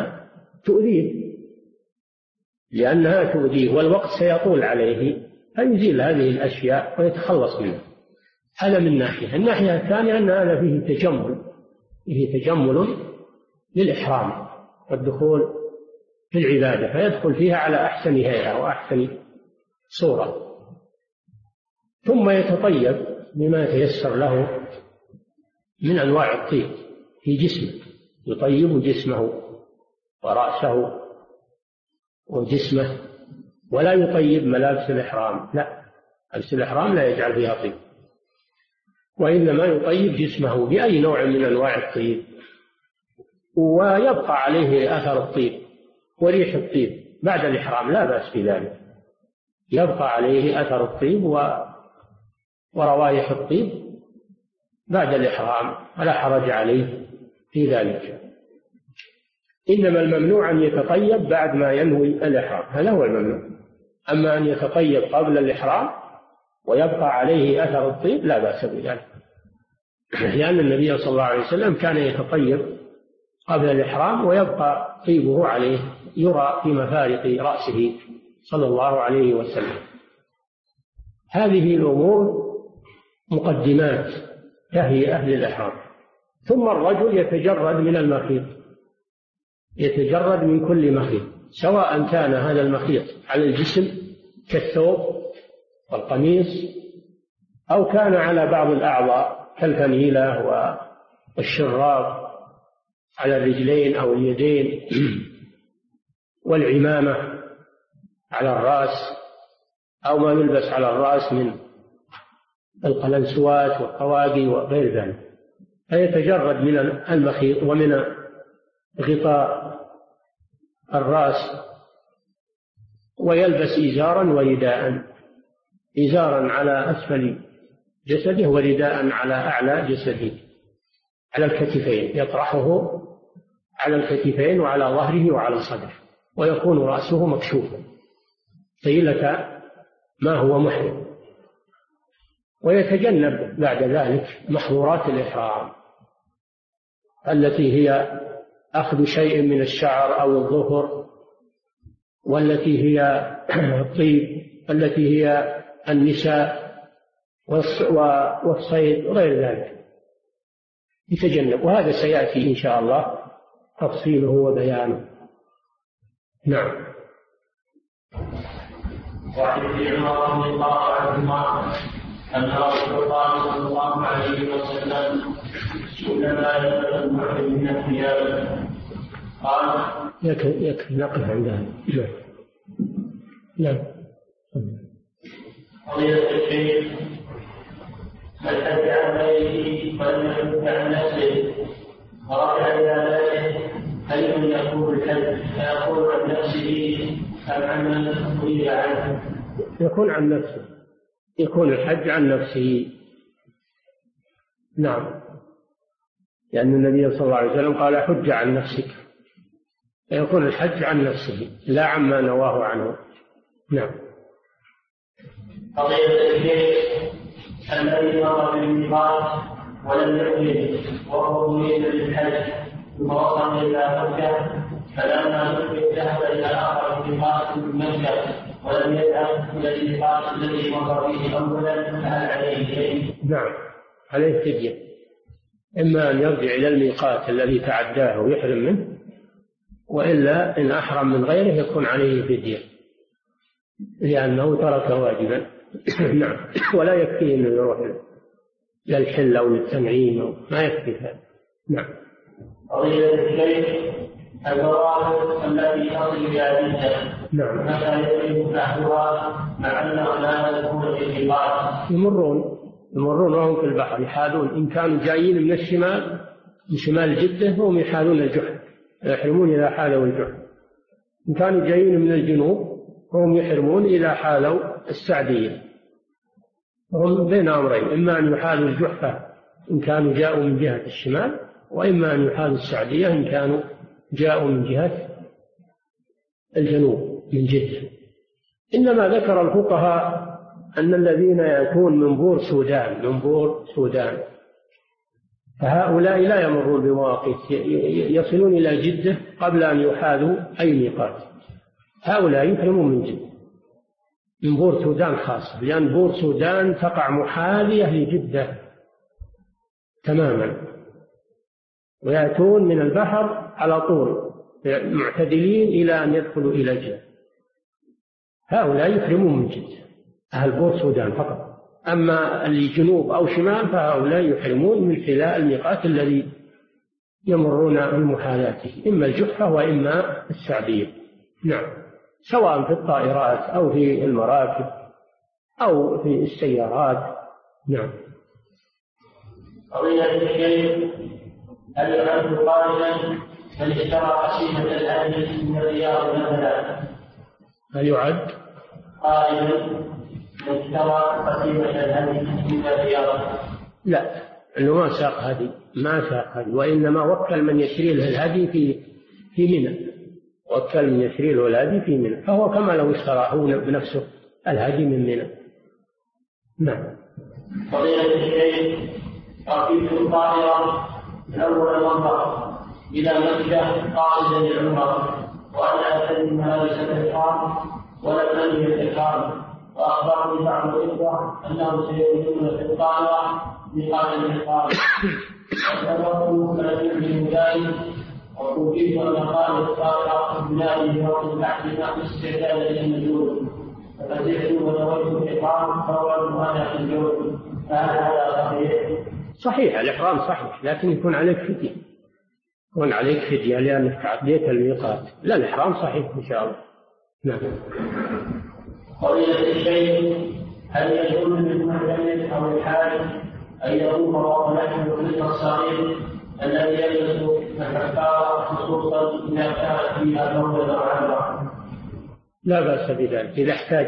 لأنها تؤذيه والوقت سيطول عليه، فيزيل هذه الأشياء ويتخلص منها. هذا من ناحية. الناحية الثانية أن هذا فيه تجمل للإحرام والدخول في العبادة، فيدخل فيها على أحسن هيئة وأحسن صورة، ثم يتطيب بما يتيسر له من أنواع الطيب في جسمه، يطيب جسمه ورأسه وجسمه، ولا يطيب ملابس الإحرام، لا، ملابس الإحرام لا يجعل فيها طيب، وإنما يطيب جسمه بأي نوع من أنواع الطيب، ويبقى عليه أثر الطيب وريح الطيب بعد الإحرام، لا بأس بذلك، يبقى عليه أثر الطيب وروائح الطيب بعد الإحرام، فلا حرج عليه في ذلك. إنما الممنوع أن يتطيب بعد ما ينوي الإحرام، هذا هو الممنوع. أما أن يتطيب قبل الإحرام ويبقى عليه أثر الطيب لا بأس بذلك، لأن النبي صلى الله عليه وسلم كان يتطيب قبل الإحرام ويبقى طيبه عليه يرى في مفارق رأسه صلى الله عليه وسلم. هذه الأمور مقدمات تهيئة للإحرام. ثم الرجل يتجرد من المخيط، يتجرد من كل مخيط، سواء كان هذا المخيط على الجسم كالثوب والقميص، أو كان على بعض الأعضاء كالفنيلة والشراب على الرجلين أو اليدين، والعمامة على الرأس، أو ما يلبس على الرأس من القلنسوات والقواقي وغير ذلك، فيتجرد من المخيط ومن غطاء الرأس، ويلبس إزارا ورداء، إزارا على أسفل جسده ورداء على أعلى جسده على الكتفين، يطرحه على الكتفين وعلى ظهره وعلى صدره، ويكون رأسه مكشوفا طيلة ما هو محرم. ويتجنب بعد ذلك محظورات الإحرام التي هي أخذ شيء من الشعر أو الظفر، والتي هي الطيب، التي هي النساء والصيد وغير ذلك، يتجنب. وهذا سيأتي إن شاء الله تفصيله وبيانه. نعم. وعن ابن عمر رضي الله عنهما أن رسول الله صلى الله عليه وسلم سئل ما يلبس المحرم من الثياب قال يكفي نقف عندها. نعم. قضية الشيخ من حج عن بيته ولم يحج عن نفسه ورجع إلى بيته هل يكون الحج فيقول عن نفسه أم عن من سئل عنه؟ يكون عن نفسه، يكون الحج عن نفسه. نعم، لأن النبي صلى الله عليه وسلم قال حج عن نفسك، فيكون الحج عن نفسه لا عما نواه عنه. نعم. قضية الشيخ الذي مر بالميقات ولم يحج وهو مريد للحج ثم وصل إلى مكة، فلما نفذ ذهب إلى آخر ميقات من مكة ولم يذهب إلى الميقات الذي مر به أولا، فهل عليه شيء؟ نعم، عليه فدية، إما أن يرجع إلى الميقات الذي تعداه ويحرم منه، وإلا إن أحرم من غيره يكون عليه فدية لأنه ترك واجبا. نعم. ولا يكفي أنه يروح إلى الحل أو للتنعيم أو ما يكفي هذا. نعم. قضية الشيخ البوابة التي تصل إلى جدة، نعم، متى يتم فتحها مع أنه لا يكون في الميقات؟ يمرون وهم في البحر يحاذون، إن كانوا جايين من الشمال من شمال جدة هم يحاذون الجحر، يحرمون إذا حالوا الجحر. إن كانوا جايين من الجنوب هم يحرمون إذا حالوا السعدية. هم بين أمرين، إما أن يحالوا الجحفة إن كانوا جاءوا من جهة الشمال، وإما أن يحالوا السعدية إن كانوا جاءوا من جهة الجنوب من جدة. إنما ذكر الفقهاء أن الذين يأتون من بور سودان فهؤلاء لا يمرون بمواقيت، يصلون إلى جدة قبل أن يحاذوا أي ميقات. هؤلاء يحرمون من جدة، من بور سودان خاصة، لأن بور سودان تقع محاذية لجدة تماما، ويأتون من البحر على طول معتدلين إلى أن يدخلوا إلى جدة. هؤلاء يحرمون من جدة، أهل بور سودان فقط. أما اللي جنوب أو شمال فهؤلاء يحرمون من خلال الميقات الذي يمرون بمحاذاته، إما الجحفة وإما السعدية. نعم، سواء في الطائرات أو في المراكب أو في السيارات. نعم. قضية الشيخ هل يعد قائلا من اشترى قسيمة الهدي من الرياض مثلا؟ هل يعد قائلا اشترى قديمة الهدي من الرياضة؟ لا، أنه ما ساق هدي، وإنما وكل من يشري له الهدي في منى، وكل من يشري له الهدي في منى، فهو كما لو اشتراه بنفسه الهدي من منى. نعم. فضيلة الشيخ، ركبت الطائرة من أول المنطقة إلى مكة قاصدا للعمرة، وأنا أتم ملابس الإحرام ولم أنهي الإحرام، وأخبرني بعض الإخوة أنهم سيكونون في الطائرة ميقات الإحرام، فأخبرت فلم يعلم ذلك، وأوجدت أن قائد الطائرة بلادي في وقت البحث نحو استعداد للنزول، ففزعت ونويت الإحرام فورا وأنا في الجو، فهل هذا صحيح؟ صحيح، الإحرام صحيح، لكن يكون عليك فدية لأنك تعديت الميقات. لا، الإحرام صحيح إن شاء الله. نعم. قضية الشيخ، هل يجوز للمعتمر أو الحاج أن يطوف وهو يحمل الطفل الصغير الذي يلبس الكفارة خصوصا إذا كانت فيها موضع أو عبرة؟ لا بأس بذلك إذا احتاج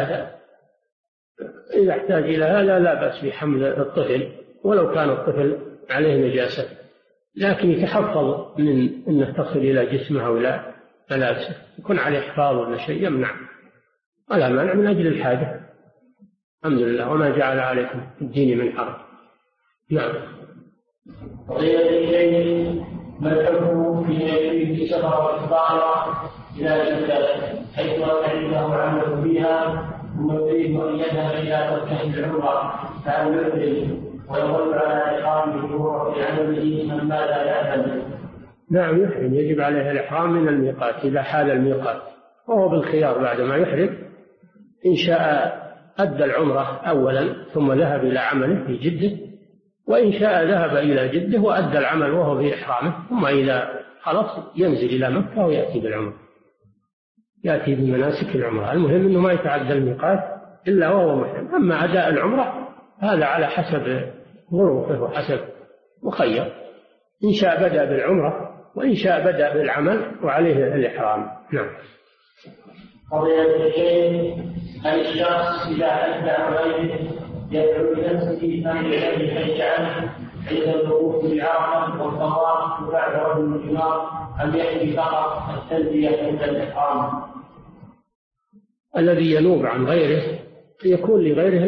إلى هذا لا بأس بحمل الطفل ولو كان الطفل عليه نجاسة، لكن يتحفظ من أنه تصل إلى جسمه ولا ملابسه، يكون عليه حفاظ ولا شيء يمنع، ولا مانع من أجل الحاجة. الحمد لله، وما جعل عليكم في الدين من حرج. نعم. قضية الشيء، ما الحكم في سفر الطائرة إلى جدة حيث عنده عمل فيها ثم يريد أن يذهب إلى تركه العمرة، فهل يحرم ويظل على إحرامه وهو في عمله من ماذا يعمل؟ نعم يحرم، يجب عليه الإحرام من الميقات إذا حال الميقات، وهو بالخيار بعد ما يحرم، إن شاء أدى العمرة أولا ثم ذهب إلى عمله في جدة، وإن شاء ذهب إلى جدة وأدى العمل وهو في إحرامه، ثم إذا خلص ينزل إلى مكة ويأتي بالعمرة، يأتي بمناسك العمرة. المهم أنه ما يتعدى الميقات إلا وهو محرم. أما أداء العمرة هذا على حسب ظروفه وحسب مخير، إن شاء بدأ بالعمرة وإن شاء بدأ بالعمل وعليه الإحرام. نعم. قضية الشيء، هل الشخص إذا أدى عليه يدعو لنفسه أن يحج عنه عند الوقوف بعرفة والطواف وبعد رجل الجمار، أم يكفي فقط التلبية عند الإحرام؟ الذي ينوب عن غيره يكون لغيره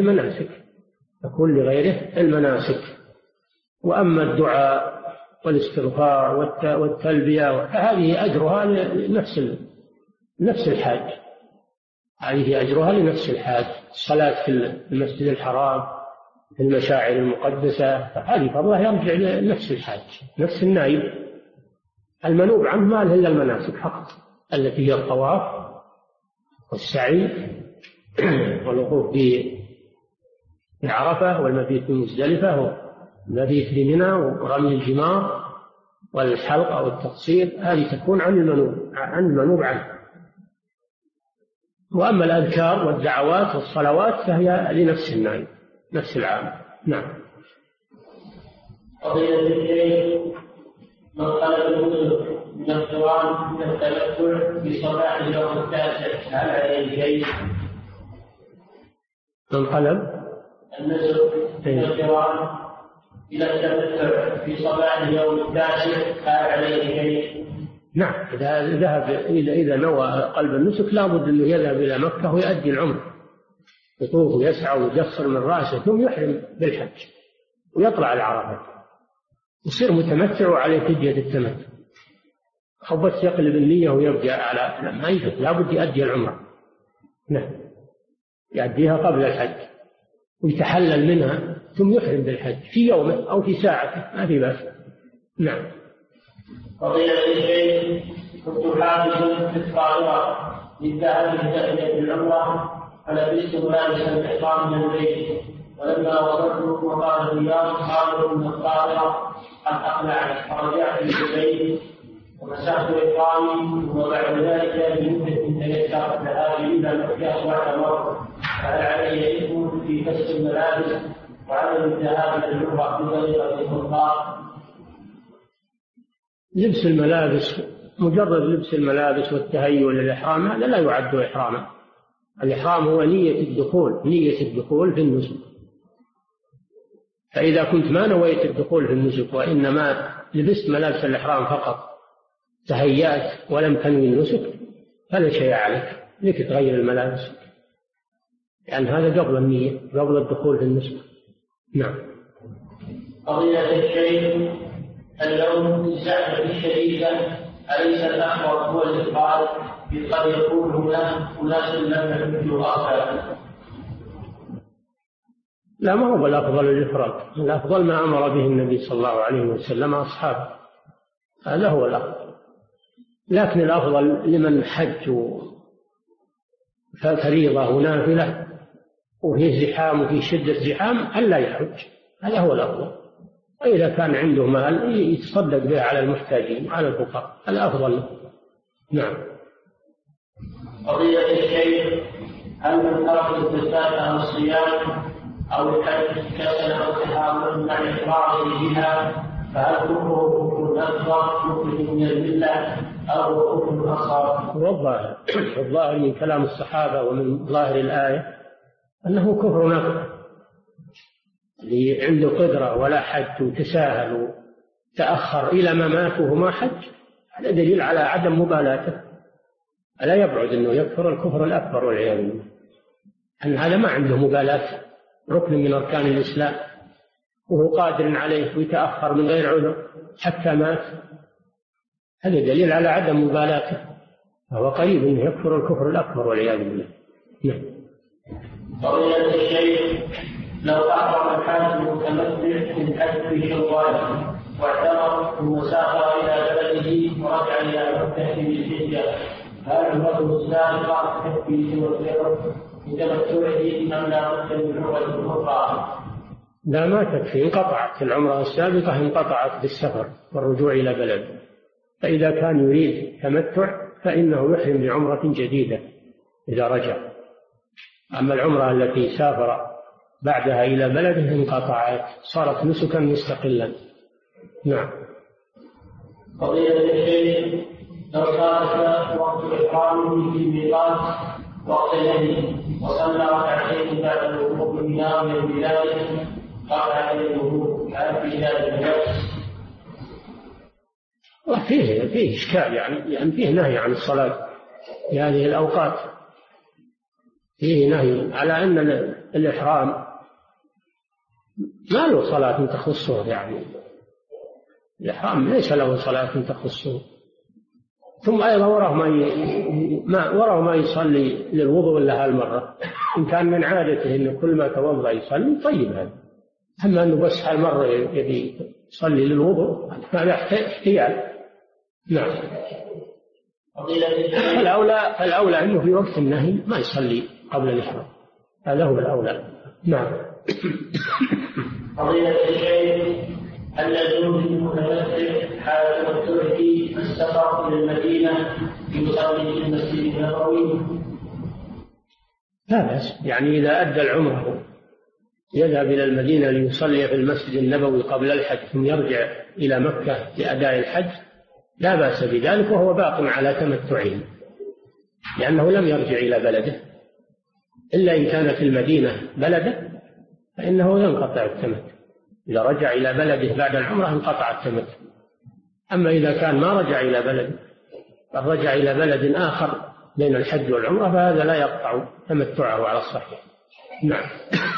المناسك، وأما الدعاء والاستغفار والتلبية فهذه أجرها لنفس الحاج، هذه أجرها لنفس الحاج. الصلاة في المسجد الحرام في المشاعر المقدسة هذه فضلها يرجع لنفس الحاج نفس النائب. المنوب عنه ما له إلا المناسك فقط التي هي الطواف والسعي والوقوف بعرفة والمبيت بمزدلفة والمبيت بمنى ورمي الجمار والحلق أو التقصير، هذه تكون عن المنوب عنه. وأما الأذكار والدعوات والصلوات فهي لنفس النائب نفس العام. نعم. قضية الشيخ، من طلب الوصول من القرآن من التمتع في صباح اليوم التاسع هل عليه شيء؟ من طلب النسك من القرآن إلى التمتع في صباح اليوم التاسع هل عليه شيء؟ نعم، إذا نوى قلب النسك لابد أنه يذهب إلى مكة ويؤدي العمر، يطوف ويسعى ويقصر من رأسه ثم يحرم بالحج ويطلع العرفات، يصير متمتع وعليه فدية التمتع. أو بس يقلب النية ويرجع على ما يجوز، لابد يؤدي العمرة. نعم، يؤديها قبل الحج ويتحلل منها ثم يحرم بالحج في يومه أو في ساعته، ما في بأس. نعم. قضية الشيء، كنت حافظا في الطائرة للذهاب لتأدية العمرة فلبست ملابس الإحرام من البيت، ولما وصلت وقال الرياض قالوا من الطائرة قد أقلعت، فرجعت للبيت ومسحت إحرامي، وبعد ذلك بمدة تيسرت ذهابي إلى مكة واعتمرت، فهل علي إثم في كسر الملابس وعدم الذهاب إلى العمرة بطريقة السلطان؟ لبس الملابس، مجرد لبس الملابس والتهيؤ للإحرام هذا لا يعد إحراما، الإحرام هو نية الدخول في النسك. فإذا كنت ما نويت الدخول في النسك وإنما لبست ملابس الإحرام فقط، تهيأت ولم تنوي النسك، فلا شيء عليك، لك تغير الملابس، لأن هذا قبل النية، قبل الدخول في النسك. نعم. قضية الشيء اللون الزحمة الشديدة أليس الأحمر هو الإفراد؟ قد يكون هنا أناس لم يحملوا أصلا. لا، ما هو الأفضل الإفراد، الأفضل ما أمر به النبي صلى الله عليه وسلم أصحابه، هذا هو الأفضل. لكن الأفضل لمن حج فريضة ونافلة وفيه زحام وفيه شدة زحام ألا يحج، هذا هو الأفضل. وإذا كان عنده مال يتصدق به على المحتاجين على الفقراء، الأفضل. نعم. قضية الشيء هل من ترك الزكاة عن الصيام أو الحج كسل أو تحاول مع إقراره بها فهل كفره كفر أكبر مخرج من الملة أو كفر أصغر؟ والظاهر من كلام الصحابة ومن ظاهر الآية أنه كفر أكبر، اللي عنده قدرة ولا حج وتساهل وتأخر إلى ما مات وهو ما حج، هذا دليل على عدم مبالاته، ألا يبعد أنه يكفر الكفر الأكبر والعياذ بالله، أن هذا ما عنده مبالاة، ركن من أركان الإسلام وهو قادر عليه ويتأخر من غير عذر حتى مات، هذا دليل على عدم مبالاته، فهو قريب أنه يكفر الكفر الأكبر والعياذ بالله. نعم. قضية الشيء لو أحرم الحاج المتمتع من حج في شوال واعتمر ثم سافر إلى بلده ورجع إلى مكة بالحجة، هل عمرته السابقة تكفي سوى الفطر بتمتعه أم لا بد من عمرة أخرى؟ لا، ما تكفي، انقطعت العمرة السابقة، انقطعت بالسفر والرجوع إلى بلده، فإذا كان يريد تمتع فإنه يحرم بعمرة جديدة إذا رجع. أما العمرة التي سافر بعدها إلى بلده انقطعت، صارت نسكا مستقلا. نعم. قضية الشيء لو كانت وقت إحرامه في الميقات وقت النهي وصلى ركعتين بعد الوقوف بناويا بذلك قال عليه الوضوء، هل في ذلك نفس؟ فيه إشكال، يعني فيه نهي عن الصلاة في هذه الأوقات، فيه نهي على أن الإحرام ما له صلاة تخصه، يعني الإحرام ليس له صلاة تخصه. ثم أيضا وراه ما يصلي للوضوء إلا هالمرة، إن كان من عادته إنه كل ما توضأ يصلي طيب هذا، أما أنه بس هالمرة يبي يصلي للوضوء هذا احتيال. نعم. فالأولى أنه في وقت النهي ما يصلي قبل الإحرام، هذا هو الأولى. نعم. قضية الشيء هل يجوز للمتمتع حال تمتعه السفر إلى المدينة يصلي في المسجد النبوي؟ لا بأس، يعني إذا أدى العمرة يذهب إلى المدينة ليصلي في المسجد النبوي قبل الحج ثم يرجع إلى مكة لأداء الحج لا بأس بذلك، وهو باق على تمتعه لأنه لم يرجع إلى بلده، إلا إن كانت المدينة بلده فإنه ينقطع التمتع، إذا رجع إلى بلده بعد العمرة انقطع التمتع. أما إذا كان ما رجع إلى بلده بل رجع إلى بلد آخر بين الحج والعمرة فهذا لا يقطع تمتعه على الصحيح. نعم.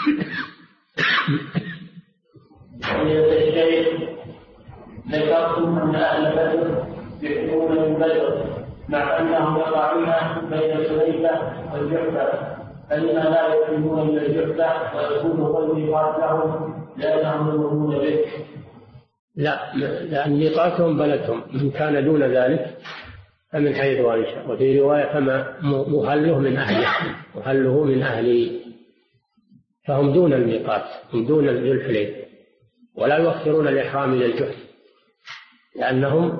ذكرتم أن أهل بدر يحكمون من بدر مع أنهم يقعون بين سليفة والجحفة، فلما لا يحكمون من الجحفة ويكون هو الميقات لهم لأنهم يؤمنون به؟ لا، لأن ميقاتهم بلدهم، من كان دون ذلك فمن حيث وانشاء، وفي رواية فما مهله من أهله، مهله من أهله، فهم دون الميقات، هم دون ذي الحليفة، ولا يؤخرون الإحرام إلى الجحفة لأنهم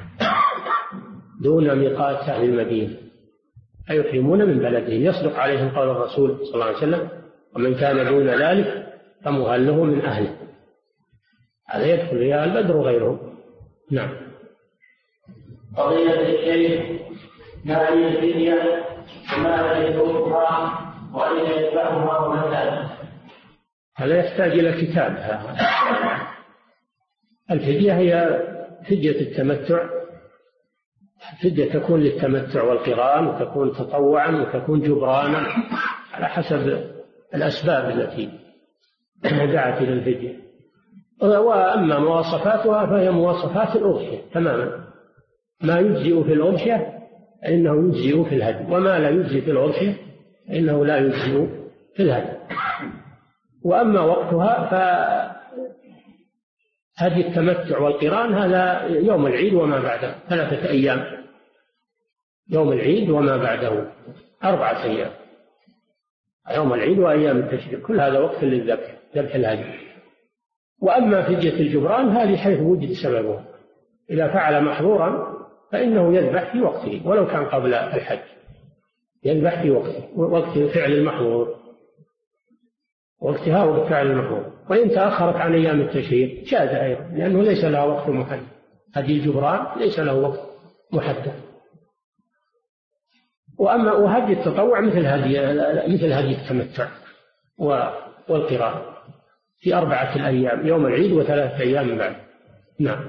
دون ميقات أهل المدينة، فيحرمون من بلدهم، يصدق عليهم قول الرسول صلى الله عليه وسلم: ومن كان دون ذلك فمهله من أهله، هذا يدخل فيها البدر وغيره. نعم. قضية الشيء ما هي الفدية وما هي شروطها وأين يتبعها ومتى؟ هذا يحتاج إلى كتاب. الفدية هي فدية التمتع، فدية تكون للتمتع والقران، وتكون تطوعا، وتكون جبرانا على حسب الأسباب التي دعت إلى الفدية. وأما مواصفاتها فهي مواصفات الأضحية تماما، ما يجزئ في الأضحية فإنه يجزئ في الهدي، وما لا يجزئ في الأضحية فإنه لا يجزئ في الهدي. وأما وقتها فهدي التمتع والقران هذا يوم العيد وما بعده 3 أيام، يوم العيد وما بعده 4 أيام، يوم العيد وأيام التشريق، كل هذا وقت للذبح، ذبح الهدي. وأما فدية الجبران هذه حيث وجد سببه، إذا فعل محظورا فإنه يذبح في وقته ولو كان قبل الحج، يذبح في وقت فعل المحظور، وقتها وقت فعل المحظور. وإن تأخرت عن أيام التشريق جاز أيضا، لأنه ليس له وقت محدد، هدي الجبران ليس له وقت محدد. وأما وهدي التطوع مثل هدي التمتع والقران في 4 أيام، يوم العيد و3 أيام بعد. نعم.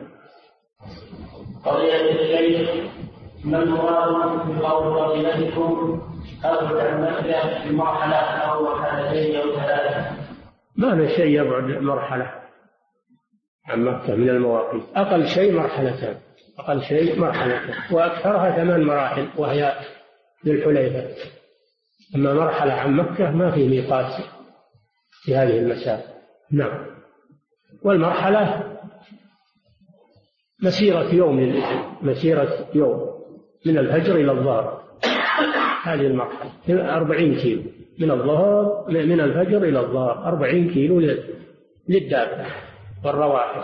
قضية الشيخ، ما المراد بقول فضيلتكم أبعد عن مكة بمرحلة أو مرحلتين أو 3؟ ما شيء يبعد مرحلة عن مكة من المواقيت، أقل شيء مرحلتان، أقل شيء مرحلتان، وأكثرها 8 مراحل وهي ذو الحليفة. أما مرحلة عن مكة ما في ميقات في هذه المسافة. نعم. والمرحلة مسيرة يوم، مسيرة يوم من الفجر إلى الظهر، هذه المرحلة 40 كيلو من الفجر إلى الظهر، 40 كيلو للدابة والرواحل.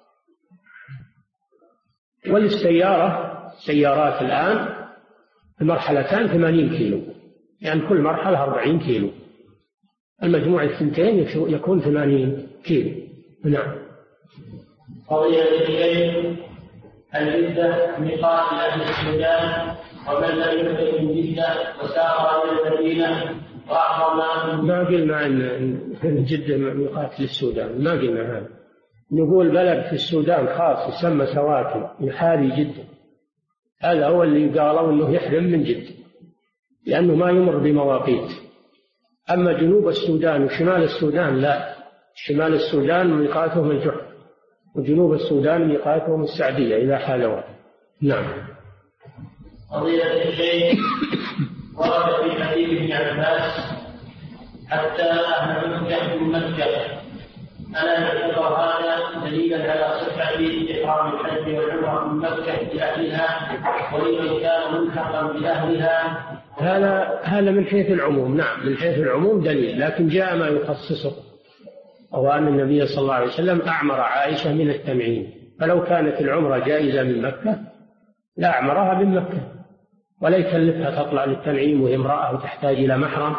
سيارات الآن المرحلتان 80 كيلو، يعني كل مرحلة 40 كيلو، المجموع الثنتين يكون 80 كيلو. نعم. قضية الشيخ، الجدة ميقات أهل السودان، ومن لم يدرك من جدة وسافر إلى المدينة وأحرم. ما قلنا أن جدة ميقات للسودان، ما قلنا هذا. نقول بلد في السودان خاص يسمى سواكن يحاذي جدة، هذا هو اللي قالوا أنه يحرم من جدة لأنه ما يمر بمواقيت. أما جنوب السودان وشمال السودان لا، شمال السودان ميقاتهم الجحر، وجنوب السودان ميقاتهم السعدية إذا حالوا. نعم. قضية الشيخ، ورد في حديث ابن عباس حتى أهل مكة من مكة، ألا يعتبر هذا دليلا على صحة إحرام الحج والعمرة من مكة لأهلها ولمن كان ملحقا بأهلها؟ هذا من حيث العموم. نعم، من حيث العموم دليل، لكن جاء ما يخصصه، وهو أن النبي صلى الله عليه وسلم أعمر عائشة من التنعيم، فلو كانت العمرة جائزة من مكة لا أعمرها من مكة، ولا يكلفها تطلع للتنعيم وهي امرأة وتحتاج إلى محرم.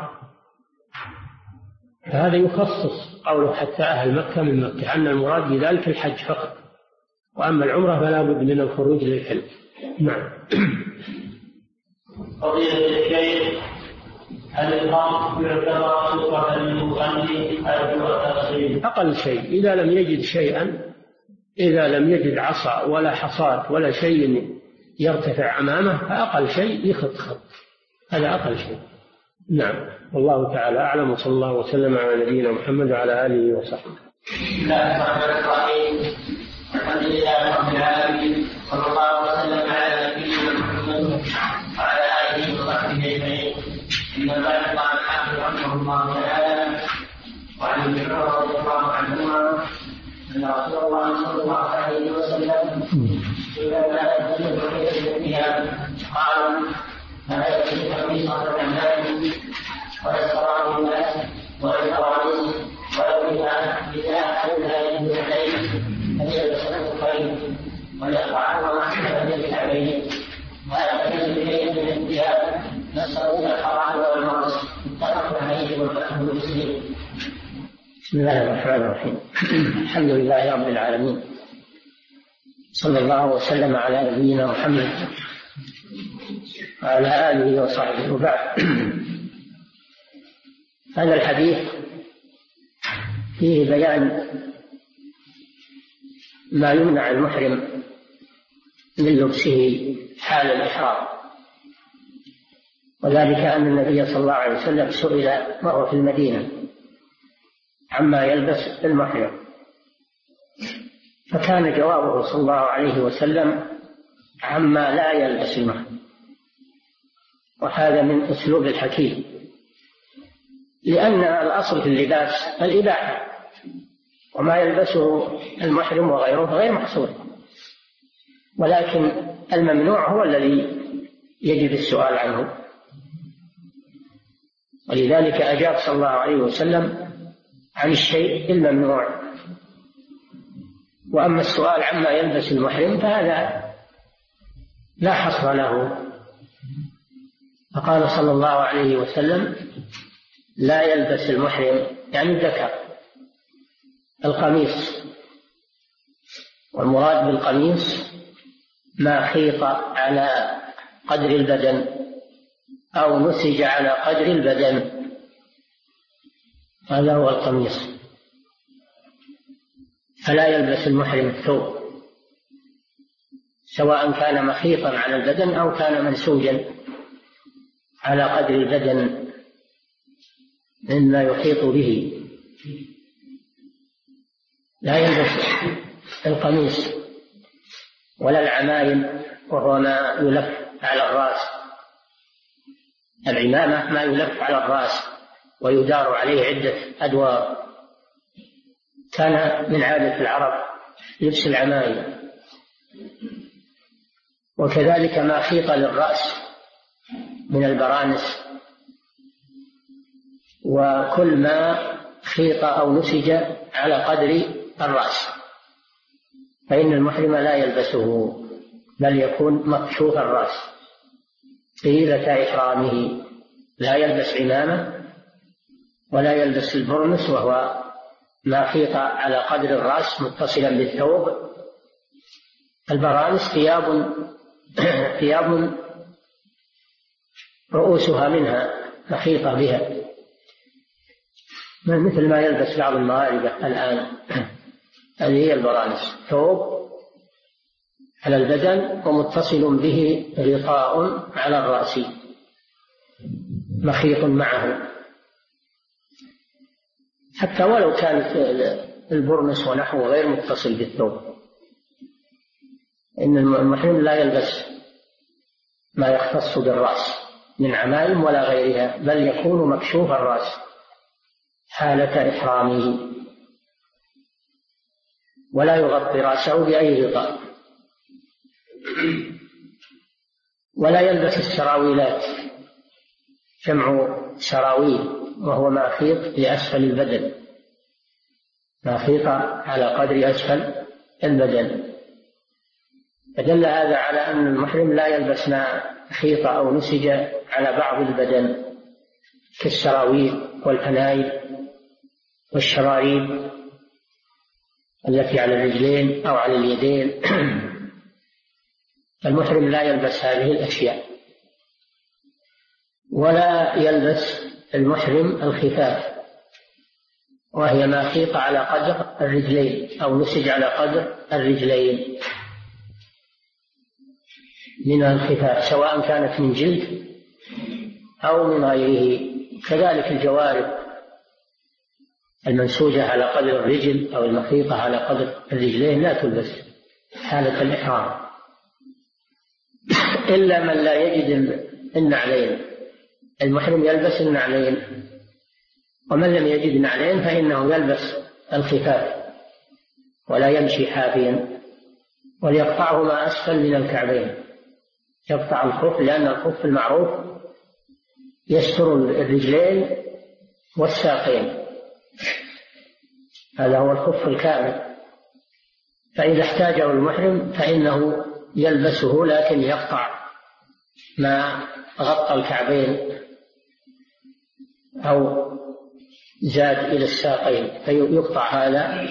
فهذا يخصص قوله حتى أهل مكة من مكة، أن المراد بذلك الحج فقط، وأما العمرة فلا بد من الخروج للحج. نعم. قضية الشيخ، هل الخمر يعتبر سكرة للمغني أو التصريف؟ أقل شيء إذا لم يجد شيئا، إذا لم يجد عصا ولا حصاد ولا شيء يرتفع أمامه، فأقل شيء يخط، هذا أقل شيء. نعم. والله تعالى أعلم، وصلى الله وسلم على نبينا محمد وعلى آله وصحبه. بسم الله الرحمن الرحيم، الحمد لله رب العالمين، صلى الله وسلم على نبينا محمد وعلى آله وصحبه أجمعين. إن بعد قال الحافظ رحمه الله تعالى وعن ابن عمر رضي الله عنهما أن رسول الله صلى الله عليه وسلم إذا كانت تجد فيها قال ما يكفي قميصا فنعمان ويسراه الناس ويسرانه ويبنيها بها أنها يجب فليلبسه الخير وليقعه محمد الكعبين ويأتي بشيء من الثياب نسأل الحرام والمرس متفق عليه والفقه المسلم. بسم الله الرحمن الرحيم. الحمد لله رب العالمين، صلى الله وسلم على نبينا محمد وعلى آله وصحبه وبعد. هذا الحديث فيه بيان ما يمنع المحرم من لبسه حال الإحرام، وذلك أن النبي صلى الله عليه وسلم سئل وهو في المدينة عما يلبس المحرم، فكان جوابه صلى الله عليه وسلم عما لا يلبس المحرم، وهذا من أسلوب الحكيم، لأن الأصل في اللباس الإباحة، وما يلبسه المحرم وغيره غير محصور، ولكن الممنوع هو الذي يجب السؤال عنه. ولذلك أجاب صلى الله عليه وسلم عن الشيء الممنوع. وأما السؤال عما يلبس المحرم فهذا لا حصر له، فقال صلى الله عليه وسلم لا يلبس المحرم، يعني الذكر، القميص، والمراد بالقميص ما خيط على قدر البدن أو نسج على قدر البدن، هذا هو القميص. فلا يلبس المحرم الثوب، سواء كان مخيطا على البدن أو كان منسوجا على قدر البدن مما يحيط به. لا يلبس القميص ولا العمائم، وهو ما يلف على الرأس. العمامة ما يلف على الرأس ويدار عليه عدة أدوار، كان من عادة العرب لبس العمائم. وكذلك ما خيط للرأس من البرانس، وكل ما خيط أو نسج على قدر الرأس فإن المحرم لا يلبسه، بل يكون مكشوف الرأس طيلة إحرامه. لا يلبس عمامة ولا يلبس البرنس، وهو ما خيط على قدر الرأس متصلا بالثوب. البرانس ثياب رؤوسها منها مخيطة بها، مثل ما يلبس بعض المغاربة الآن. هذه هي البرانس، ثوب على البدن ومتصل به غطاء على الرأس مخيط معه، حتى ولو كانت البرنس ونحوه غير متصل بالثوب. إن المحرم لا يلبس ما يختص بالرأس من عمائم ولا غيرها، بل يكون مكشوف الرأس حالة إحرامه، ولا يغطي رأسه بأي غطاء. ولا يلبس السراويلات، جمع سراويل، وهو ما خيط لأسفل البدن، ما خيط على قدر أسفل البدن. فدل هذا على أن المحرم لا يلبس ما خيط أو نسج على بعض البدن كالسراويل والفنايل والشراريب التي على الرجلين أو على اليدين. المحرم لا يلبس هذه الأشياء. ولا يلبس المحرم الخفاف، وهي ما خيط على قدر الرجلين أو نسج على قدر الرجلين من الخفاف، سواء كانت من جلد أو من غيره. كذلك الجوارب المنسوجة على قدر الرجل أو المخيطة على قدر الرجلين لا تلبس حالة الإحرام، إلا من لا يجد النعلين. المحرم يلبس النعلين، ومن لم يجد نعلين فإنه يلبس الخفاف ولا يمشي حافيا، وليقطعهما أسفل من الكعبين. يقطع الخف، لأن الخف المعروف يستر الرجلين والساقين، هذا هو الخف الكامل. فإذا احتاجه المحرم فإنه يلبسه، لكن يقطع ما غطى الكعبين أو زاد إلى الساقين، فيقطع هذا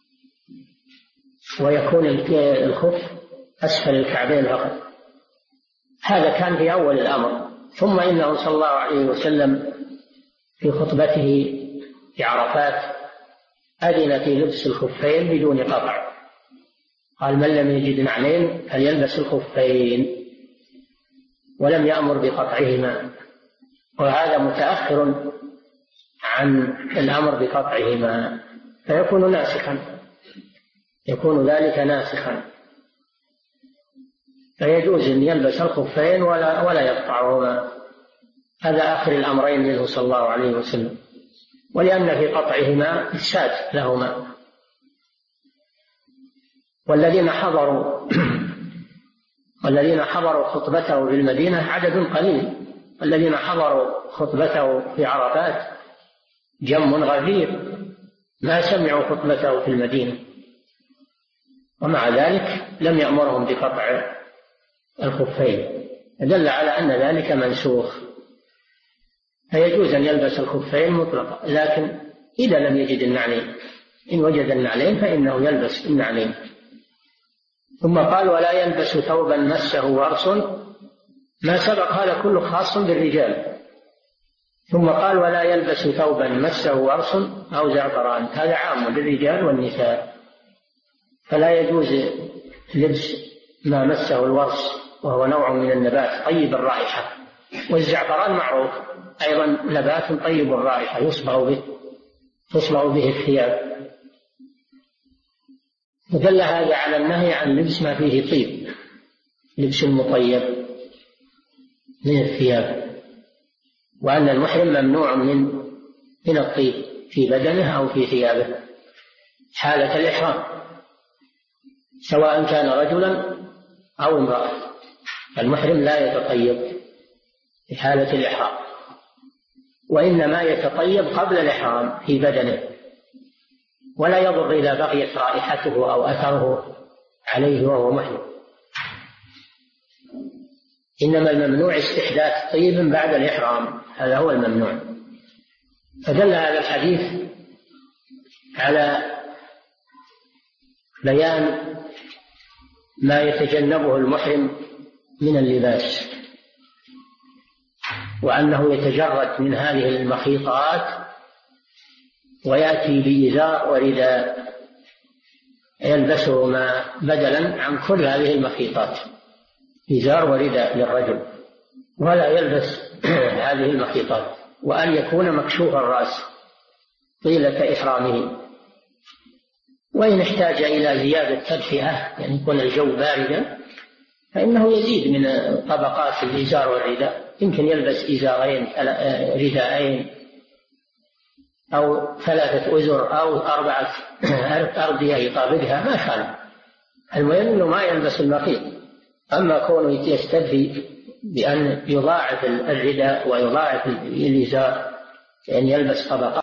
ويكون الخف أسفل الكعبين فقط. هذا كان في أول الأمر. ثم إنه صلى الله عليه وسلم في خطبته في عرفات أذن في لبس الخفين بدون قطع، قال من لم يجد نعلين فليلبس الخفين، ولم يأمر بقطعهما، وهذا متأخر عن الأمر بقطعهما، فيكون ناسخا، يكون ذلك ناسخا، فيجوز أن يلبس الخفين ولا يقطعهما. هذا آخر الأمرين منه صلى الله عليه وسلم، ولأن في قطعهما إفساد لهما. والذين حضروا خطبته في المدينة عدد قليل، والذين حضروا خطبته في عرفات جم غفير ما سمعوا خطبته في المدينة، ومع ذلك لم يأمرهم بقطع الخفين، دل على أن ذلك منسوخ، فيجوز أن يلبس الخفين مطلقا، لكن إذا لم يجد النعلين، إن وجد النعلين فإنه يلبس النعلين. ثم قال ولا يلبس ثوبا مسه ورس، ما سبق هذا كله خاص بالرجال. ثم قال ولا يلبس ثوبا مسه ورس أو زعفران، هذا عام للرجال والنساء، فلا يجوز لبس ما مسه الورس وهو نوع من النبات طيب الرائحة، والزعفران معروف أيضا نبات طيب الرائحة تصبغ به الثياب، فدل هذا على النهي عن لبس ما فيه طيب، لبس المطيب من الثياب، وأن المحرم ممنوع من الطيب في بدنه أو في ثيابه حالة الإحرام، سواء كان رجلا أو امرأة، المحرم لا يتطيب في حالة الإحرام، وإنما يتطيب قبل الإحرام في بدنه، ولا يضر إذا بقيت رائحته أو أثره عليه وهو محرم، إنما الممنوع استحداث طيب بعد الإحرام، هذا هو الممنوع. فدل هذا الحديث على بيان ما يتجنبه المحرم من اللباس، وأنه يتجرد من هذه المخيطات ويأتي بإزار ورداء يلبسهما بدلا عن كل هذه المخيطات، إزار ورداء للرجل، ولا يلبس هذه المخيطات، وأن يكون مكشوف الرأس طيلة إحرامه، وإن احتاج إلى زيادة تدفئة يعني يكون الجو باردا فإنه يزيد من طبقات الإزار والرداء، يمكن يلبس إزارين رداءين أو 3 أزر أو 4 أردية يطابقها ما كان، المهم أنه ما يلبس المخيط. أما كونه يستدفي بأن يضاعف الرداء ويضاعف الإزار، يعني يلبس طبقات